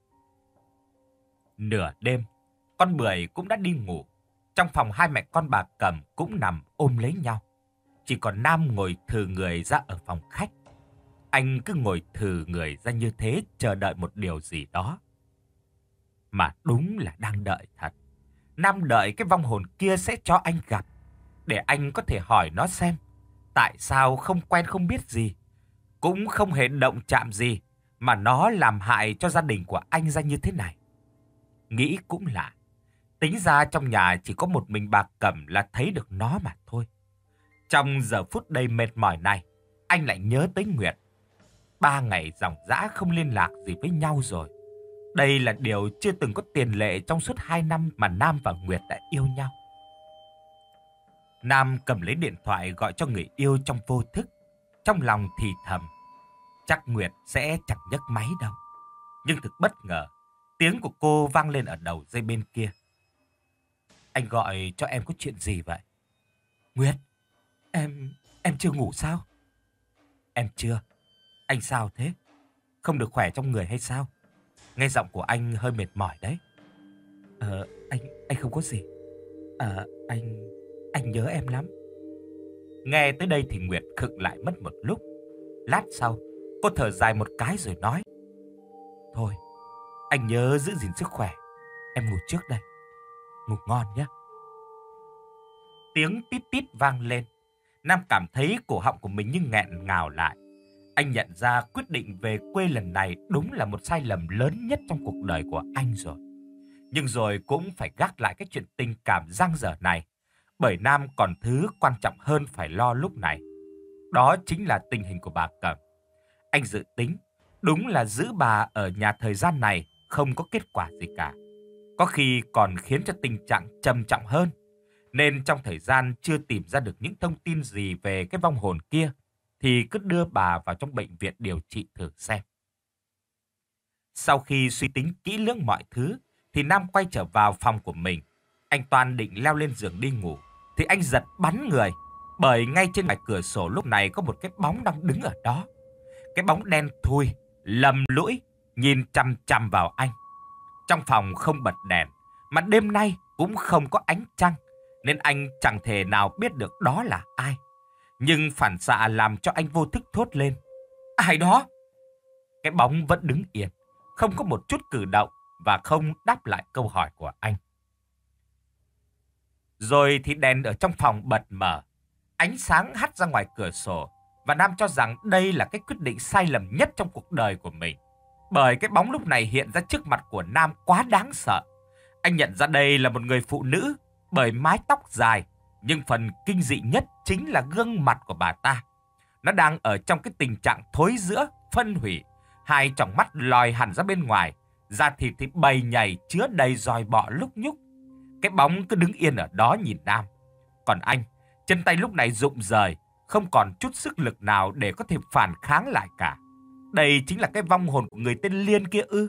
Nửa đêm, con Bưởi cũng đã đi ngủ. Trong phòng hai mẹ con bà Cẩm cũng nằm ôm lấy nhau. Chỉ còn Nam ngồi thừ người ra ở phòng khách. Anh cứ ngồi thừ người ra như thế, chờ đợi một điều gì đó. Mà đúng là đang đợi thật. Nam đợi cái vong hồn kia sẽ cho anh gặp, để anh có thể hỏi nó xem tại sao không quen không biết gì, cũng không hề động chạm gì mà nó làm hại cho gia đình của anh ra như thế này. Nghĩ cũng lạ, tính ra trong nhà chỉ có một mình bà Cẩm là thấy được nó mà thôi. Trong giờ phút đầy mệt mỏi này, anh lại nhớ tới Nguyệt. Ba ngày ròng rã không liên lạc gì với nhau rồi. Đây là điều chưa từng có tiền lệ trong suốt hai năm mà Nam và Nguyệt đã yêu nhau. Nam cầm lấy điện thoại gọi cho người yêu trong vô thức. Trong lòng thì thầm, chắc Nguyệt sẽ chẳng nhấc máy đâu. Nhưng thực bất ngờ, tiếng của cô vang lên ở đầu dây bên kia. Anh gọi cho em có chuyện gì vậy? Nguyệt, em, em chưa ngủ sao? Em chưa. Anh sao thế? Không được khỏe trong người hay sao? Nghe giọng của anh hơi mệt mỏi đấy. Ờ, anh, anh không có gì. À, anh, anh nhớ em lắm. Nghe tới đây thì Nguyệt khựng lại mất một lúc. Lát sau, cô thở dài một cái rồi nói: Thôi, anh nhớ giữ gìn sức khỏe. Em ngủ trước đây. Ngủ ngon nhé. Tiếng tít tít vang lên. Nam cảm thấy cổ họng của mình như nghẹn ngào lại. Anh nhận ra quyết định về quê lần này đúng là một sai lầm lớn nhất trong cuộc đời của anh rồi. Nhưng rồi cũng phải gác lại cái chuyện tình cảm dang dở này, bởi Nam còn thứ quan trọng hơn phải lo lúc này. Đó chính là tình hình của bà Cẩm. Anh dự tính đúng là giữ bà ở nhà thời gian này không có kết quả gì cả. Có khi còn khiến cho tình trạng trầm trọng hơn. Nên trong thời gian chưa tìm ra được những thông tin gì về cái vong hồn kia, thì cứ đưa bà vào trong bệnh viện điều trị thử xem. Sau khi suy tính kỹ lưỡng mọi thứ, thì Nam quay trở vào phòng của mình. Anh Toàn định leo lên giường đi ngủ, thì anh giật bắn người, bởi ngay trên ngoài cửa sổ lúc này có một cái bóng đang đứng ở đó. Cái bóng đen thui, lầm lũi, nhìn chằm chằm vào anh. Trong phòng không bật đèn, mà đêm nay cũng không có ánh trăng, nên anh chẳng thể nào biết được đó là ai. Nhưng phản xạ làm cho anh vô thức thốt lên: Ai đó? Cái bóng vẫn đứng yên, không có một chút cử động và không đáp lại câu hỏi của anh. Rồi thì đèn ở trong phòng bật mở, ánh sáng hắt ra ngoài cửa sổ, và Nam cho rằng đây là cái quyết định sai lầm nhất trong cuộc đời của mình. Bởi cái bóng lúc này hiện ra trước mặt của Nam quá đáng sợ. Anh nhận ra đây là một người phụ nữ bởi mái tóc dài, nhưng phần kinh dị nhất chính là gương mặt của bà ta. Nó đang ở trong cái tình trạng thối rữa, phân hủy, hai tròng mắt lòi hẳn ra bên ngoài, da thịt thì bầy nhầy chứa đầy giòi bọ lúc nhúc. Cái bóng cứ đứng yên ở đó nhìn Nam. Còn anh, chân tay lúc này rụng rời, không còn chút sức lực nào để có thể phản kháng lại cả. Đây chính là cái vong hồn của người tên Liên kia ư?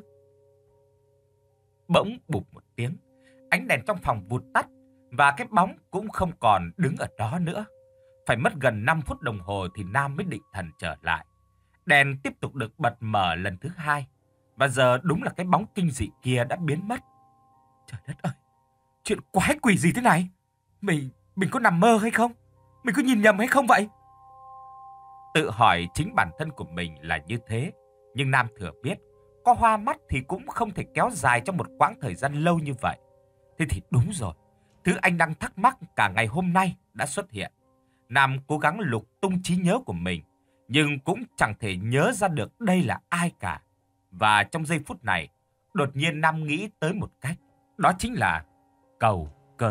Bỗng bụp một tiếng, ánh đèn trong phòng vụt tắt, và cái bóng cũng không còn đứng ở đó nữa. Phải mất gần năm phút đồng hồ thì Nam mới định thần trở lại. Đèn tiếp tục được bật mở lần thứ hai, và giờ đúng là cái bóng kinh dị kia đã biến mất. Trời đất ơi, chuyện quái quỷ gì thế này? Mình, mình có nằm mơ hay không? Mình có nhìn nhầm hay không vậy? Tự hỏi chính bản thân của mình là như thế, nhưng Nam thừa biết có hoa mắt thì cũng không thể kéo dài trong một quãng thời gian lâu như vậy. Thế thì đúng rồi, thứ anh đang thắc mắc cả ngày hôm nay đã xuất hiện. Nam cố gắng lục tung trí nhớ của mình, nhưng cũng chẳng thể nhớ ra được đây là ai cả. Và trong giây phút này, đột nhiên Nam nghĩ tới một cách, đó chính là cầu cơ.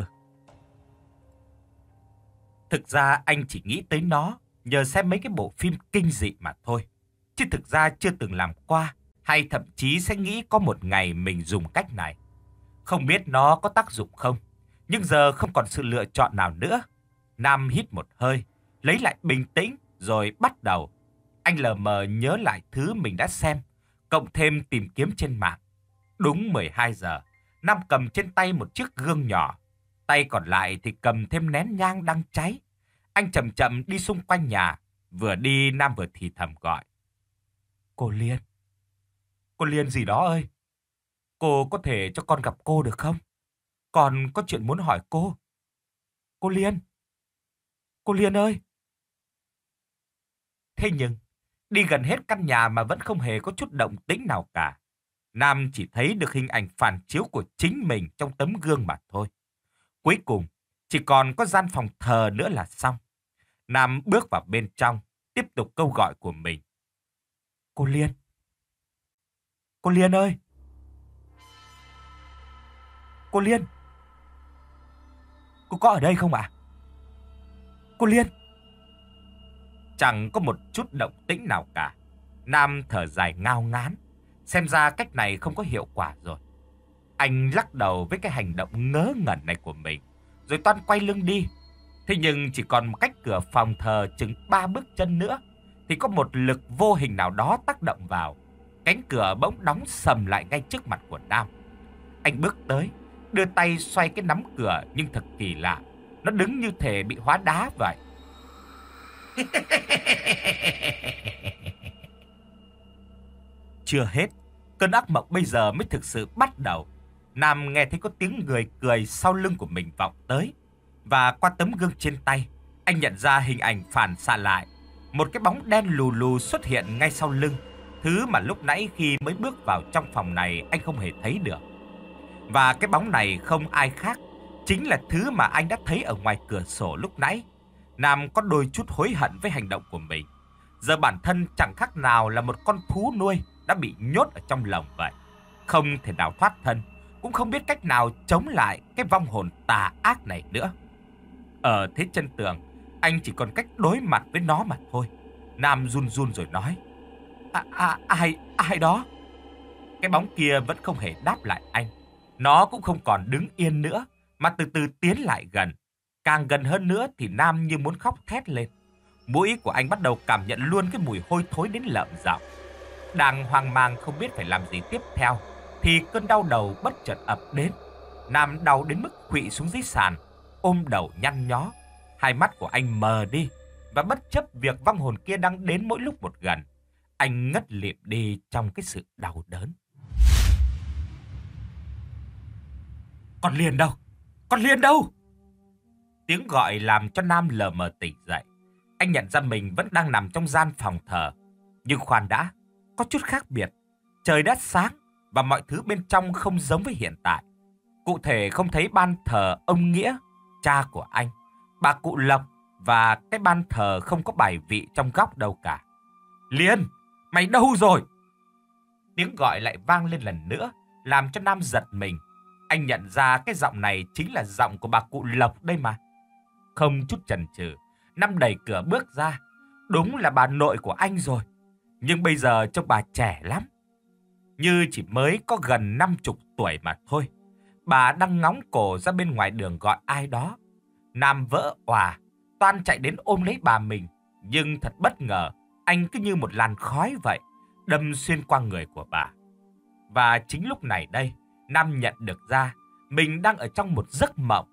Thực ra anh chỉ nghĩ tới nó nhờ xem mấy cái bộ phim kinh dị mà thôi, chứ thực ra chưa từng làm qua, hay thậm chí sẽ nghĩ có một ngày mình dùng cách này. Không biết nó có tác dụng không, nhưng giờ không còn sự lựa chọn nào nữa. Nam hít một hơi, lấy lại bình tĩnh rồi bắt đầu. Anh lờ mờ nhớ lại thứ mình đã xem, cộng thêm tìm kiếm trên mạng. Đúng mười hai giờ, Nam cầm trên tay một chiếc gương nhỏ, tay còn lại thì cầm thêm nén nhang đang cháy. Anh chậm chậm đi xung quanh nhà, vừa đi Nam vừa thì thầm gọi: Cô Liên, cô Liên gì đó ơi, cô có thể cho con gặp cô được không? Con có chuyện muốn hỏi cô. Cô Liên, cô Liên ơi. Thế nhưng, đi gần hết căn nhà mà vẫn không hề có chút động tĩnh nào cả. Nam chỉ thấy được hình ảnh phản chiếu của chính mình trong tấm gương mà thôi. Cuối cùng, chỉ còn có gian phòng thờ nữa là xong. Nam bước vào bên trong, tiếp tục câu gọi của mình. Cô Liên, cô Liên ơi. Cô Liên, cô có ở đây không ạ? Cô Liên. Chẳng có một chút động tĩnh nào cả. Nam thở dài ngao ngán. Xem ra cách này không có hiệu quả rồi. Anh lắc đầu với cái hành động ngớ ngẩn này của mình, rồi toan quay lưng đi. Thế nhưng chỉ còn một cách cửa phòng thờ chừng ba bước chân nữa, thì có một lực vô hình nào đó tác động vào. Cánh cửa bỗng đóng sầm lại ngay trước mặt của Nam. Anh bước tới, đưa tay xoay cái nắm cửa, nhưng thật kỳ lạ, nó đứng như thể bị hóa đá vậy. Chưa hết, cơn ác mộng bây giờ mới thực sự bắt đầu. Nam nghe thấy có tiếng người cười sau lưng của mình vọng tới. Và qua tấm gương trên tay, anh nhận ra hình ảnh phản xạ lại. Một cái bóng đen lù lù xuất hiện ngay sau lưng, thứ mà lúc nãy khi mới bước vào trong phòng này anh không hề thấy được. Và cái bóng này không ai khác, chính là thứ mà anh đã thấy ở ngoài cửa sổ lúc nãy. Nam có đôi chút hối hận với hành động của mình. Giờ bản thân chẳng khác nào là một con thú nuôi đã bị nhốt ở trong lồng vậy. Không thể nào thoát thân, cũng không biết cách nào chống lại cái vong hồn tà ác này nữa. Ở thế chân tường, anh chỉ còn cách đối mặt với nó mà thôi. Nam run run rồi nói: à, à, ai, ai đó? Cái bóng kia vẫn không hề đáp lại anh. Nó cũng không còn đứng yên nữa, mà từ từ tiến lại gần. Càng gần hơn nữa thì Nam như muốn khóc thét lên. Mũi của anh bắt đầu cảm nhận luôn cái mùi hôi thối đến lợm giọng. Đang hoang mang không biết phải làm gì tiếp theo, thì cơn đau đầu bất chợt ập đến. Nam đau đến mức khuỵu xuống dưới sàn, ôm đầu nhăn nhó. Hai mắt của anh mờ đi, và bất chấp việc vong hồn kia đang đến mỗi lúc một gần, anh ngất lịm đi trong cái sự đau đớn. Con Liên đâu? Con Liên đâu? Tiếng gọi làm cho Nam lờ mờ tỉnh dậy. Anh nhận ra mình vẫn đang nằm trong gian phòng thờ. Nhưng khoan đã, có chút khác biệt. Trời đã sáng và mọi thứ bên trong không giống với hiện tại. Cụ thể không thấy ban thờ ông Nghĩa, cha của anh, bà cụ Lộc, và cái ban thờ không có bài vị trong góc đâu cả. Liên, mày đâu rồi? Tiếng gọi lại vang lên lần nữa, làm cho Nam giật mình. Anh nhận ra cái giọng này chính là giọng của bà cụ Lộc đây mà. Không chút chần chừ, Nam đẩy cửa bước ra. Đúng là bà nội của anh rồi. Nhưng bây giờ trông bà trẻ lắm, như chỉ mới có gần năm chục tuổi mà thôi. Bà đang ngóng cổ ra bên ngoài đường gọi ai đó. Nam vỡ òa, toan chạy đến ôm lấy bà mình. Nhưng thật bất ngờ, anh cứ như một làn khói vậy, đâm xuyên qua người của bà. Và chính lúc này đây, Nam nhận được ra mình đang ở trong một giấc mộng.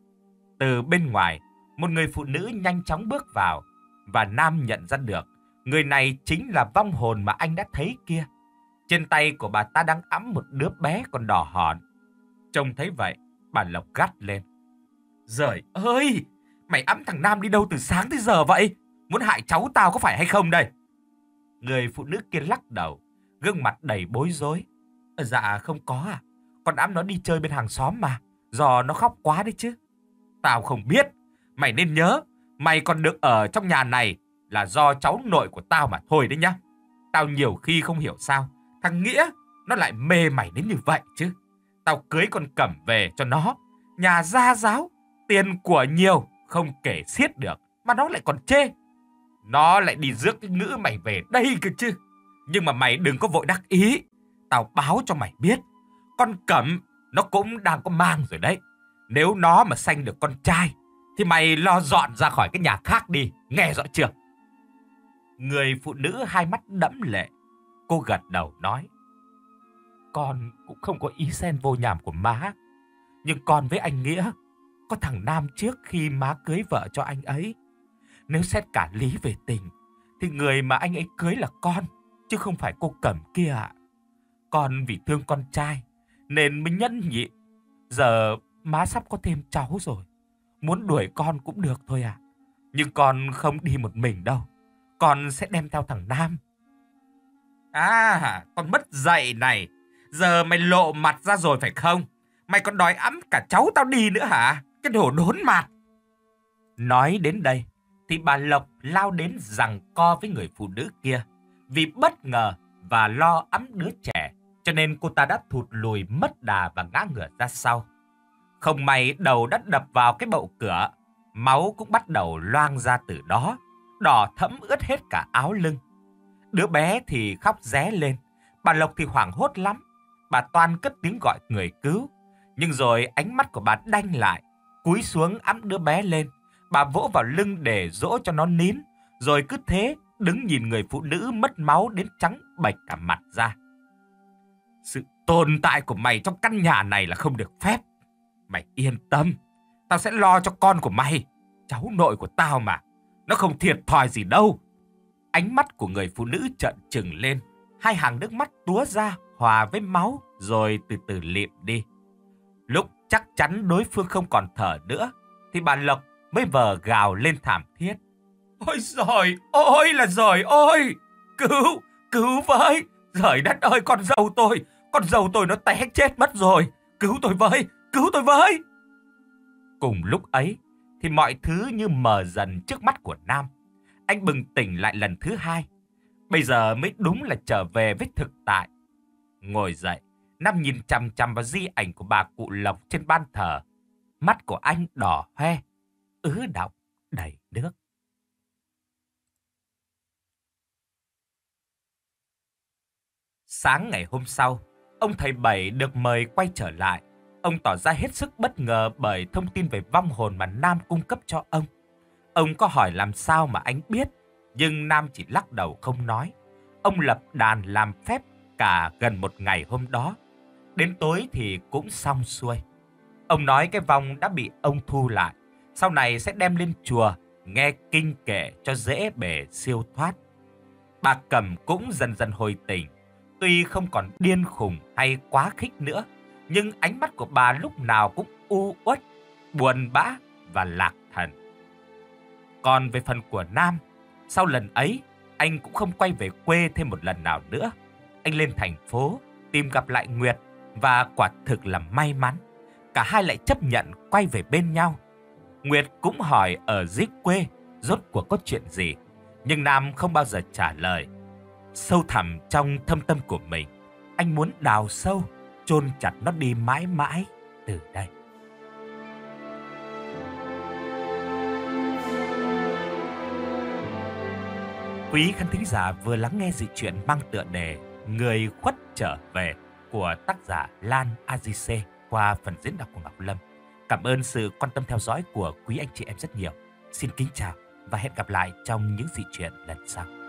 Từ bên ngoài, một người phụ nữ nhanh chóng bước vào, và Nam nhận ra được người này chính là vong hồn mà anh đã thấy kia. Trên tay của bà ta đang ẵm một đứa bé còn đỏ hòn. Trông thấy vậy, bà Lộc gắt lên: Giời ơi, mày ẵm thằng Nam đi đâu từ sáng tới giờ vậy? Muốn hại cháu tao có phải hay không đây? Người phụ nữ kia lắc đầu, gương mặt đầy bối rối. Dạ không có à, con ẵm nó đi chơi bên hàng xóm mà, do nó khóc quá đấy chứ. Tao không biết, mày nên nhớ, mày còn được ở trong nhà này là do cháu nội của tao mà thôi đấy nhá. Tao nhiều khi không hiểu sao thằng Nghĩa nó lại mê mày đến như vậy chứ. Tao cưới con Cẩm về cho nó, nhà gia giáo, tiền của nhiều, không kể xiết được, mà nó lại còn chê. Nó lại đi rước cái ngữ mày về đây cơ chứ. Nhưng mà mày đừng có vội đắc ý. Tao báo cho mày biết, con Cẩm nó cũng đang có mang rồi đấy. Nếu nó mà sanh được con trai thì mày lo dọn ra khỏi cái nhà khác đi, nghe rõ chưa? Người phụ nữ hai mắt đẫm lệ, cô gật đầu nói: Con cũng không có ý xen vô nhảm của má. Nhưng con với anh Nghĩa có thằng Nam trước khi má cưới vợ cho anh ấy. Nếu xét cả lý về tình thì người mà anh ấy cưới là con, chứ không phải cô Cẩm kia ạ. Con vì thương con trai nên mới nhẫn nhịn. Giờ má sắp có thêm cháu rồi, muốn đuổi con cũng được thôi à. Nhưng con không đi một mình đâu, con sẽ đem theo thằng Nam. À, con mất dạy này, giờ mày lộ mặt ra rồi phải không? Mày còn đòi ẵm cả cháu tao đi nữa hả? Cái đồ đốn mặt. Nói đến đây thì bà Lộc lao đến giằng co với người phụ nữ kia. Vì bất ngờ và lo ẵm đứa trẻ, cho nên cô ta đã thụt lùi mất đà và ngã ngửa ra sau. Không may đầu đã đập vào cái bậu cửa, máu cũng bắt đầu loang ra từ đó, đỏ thẫm ướt hết cả áo lưng. Đứa bé thì khóc ré lên, bà Lộc thì hoảng hốt lắm. Bà toan cất tiếng gọi người cứu, nhưng rồi ánh mắt của bà đanh lại, cúi xuống ẵm đứa bé lên. Bà vỗ vào lưng để dỗ cho nó nín, rồi cứ thế đứng nhìn người phụ nữ mất máu đến trắng bệch cả mặt ra. Sự tồn tại của mày trong căn nhà này là không được phép. Mày yên tâm, tao sẽ lo cho con của mày. Cháu nội của tao mà, nó không thiệt thòi gì đâu. Ánh mắt của người phụ nữ trợn trừng lên, hai hàng nước mắt túa ra hòa với máu rồi từ từ lịm đi. Lúc chắc chắn đối phương không còn thở nữa, thì bà Lộc mới vờ gào lên thảm thiết. Ôi giời ôi là giời ơi! Cứu! Cứu với! Giời đất ơi, con dâu tôi! Con dâu tôi nó té chết mất rồi! Cứu tôi với! Cứu tôi với! Cùng lúc ấy, thì mọi thứ như mờ dần trước mắt của Nam. Anh bừng tỉnh lại lần thứ hai. Bây giờ mới đúng là trở về với thực tại. Ngồi dậy, Nam nhìn chằm chằm vào di ảnh của bà cụ Lộc trên ban thờ. Mắt của anh đỏ hoe, ứ đọng đầy nước. Sáng ngày hôm sau, ông thầy Bảy được mời quay trở lại. Ông tỏ ra hết sức bất ngờ bởi thông tin về vong hồn mà Nam cung cấp cho ông. Ông có hỏi làm sao mà anh biết, nhưng Nam chỉ lắc đầu không nói. Ông lập đàn làm phép cả gần một ngày hôm đó. Đến tối thì cũng xong xuôi. Ông nói cái vong đã bị ông thu lại, sau này sẽ đem lên chùa nghe kinh kệ cho dễ bề siêu thoát. Bà Cẩm cũng dần dần hồi tỉnh. Tuy không còn điên khùng hay quá khích nữa, nhưng ánh mắt của bà lúc nào cũng u uất, buồn bã và lạc thần. Còn về phần của Nam, sau lần ấy, anh cũng không quay về quê thêm một lần nào nữa. Anh lên thành phố tìm gặp lại Nguyệt và quả thực là may mắn. Cả hai lại chấp nhận quay về bên nhau. Nguyệt cũng hỏi ở dưới quê rốt cuộc có chuyện gì, nhưng Nam không bao giờ trả lời. Sâu thẳm trong thâm tâm của mình, anh muốn đào sâu, chôn chặt nó đi mãi mãi từ đây. Quý khán thính giả vừa lắng nghe dị truyện mang tựa đề Người khuất trở về của tác giả Lan a gi xê qua phần diễn đọc của Ngọc Lâm. Cảm ơn sự quan tâm theo dõi của quý anh chị em rất nhiều. Xin kính chào và hẹn gặp lại trong những dị truyện lần sau.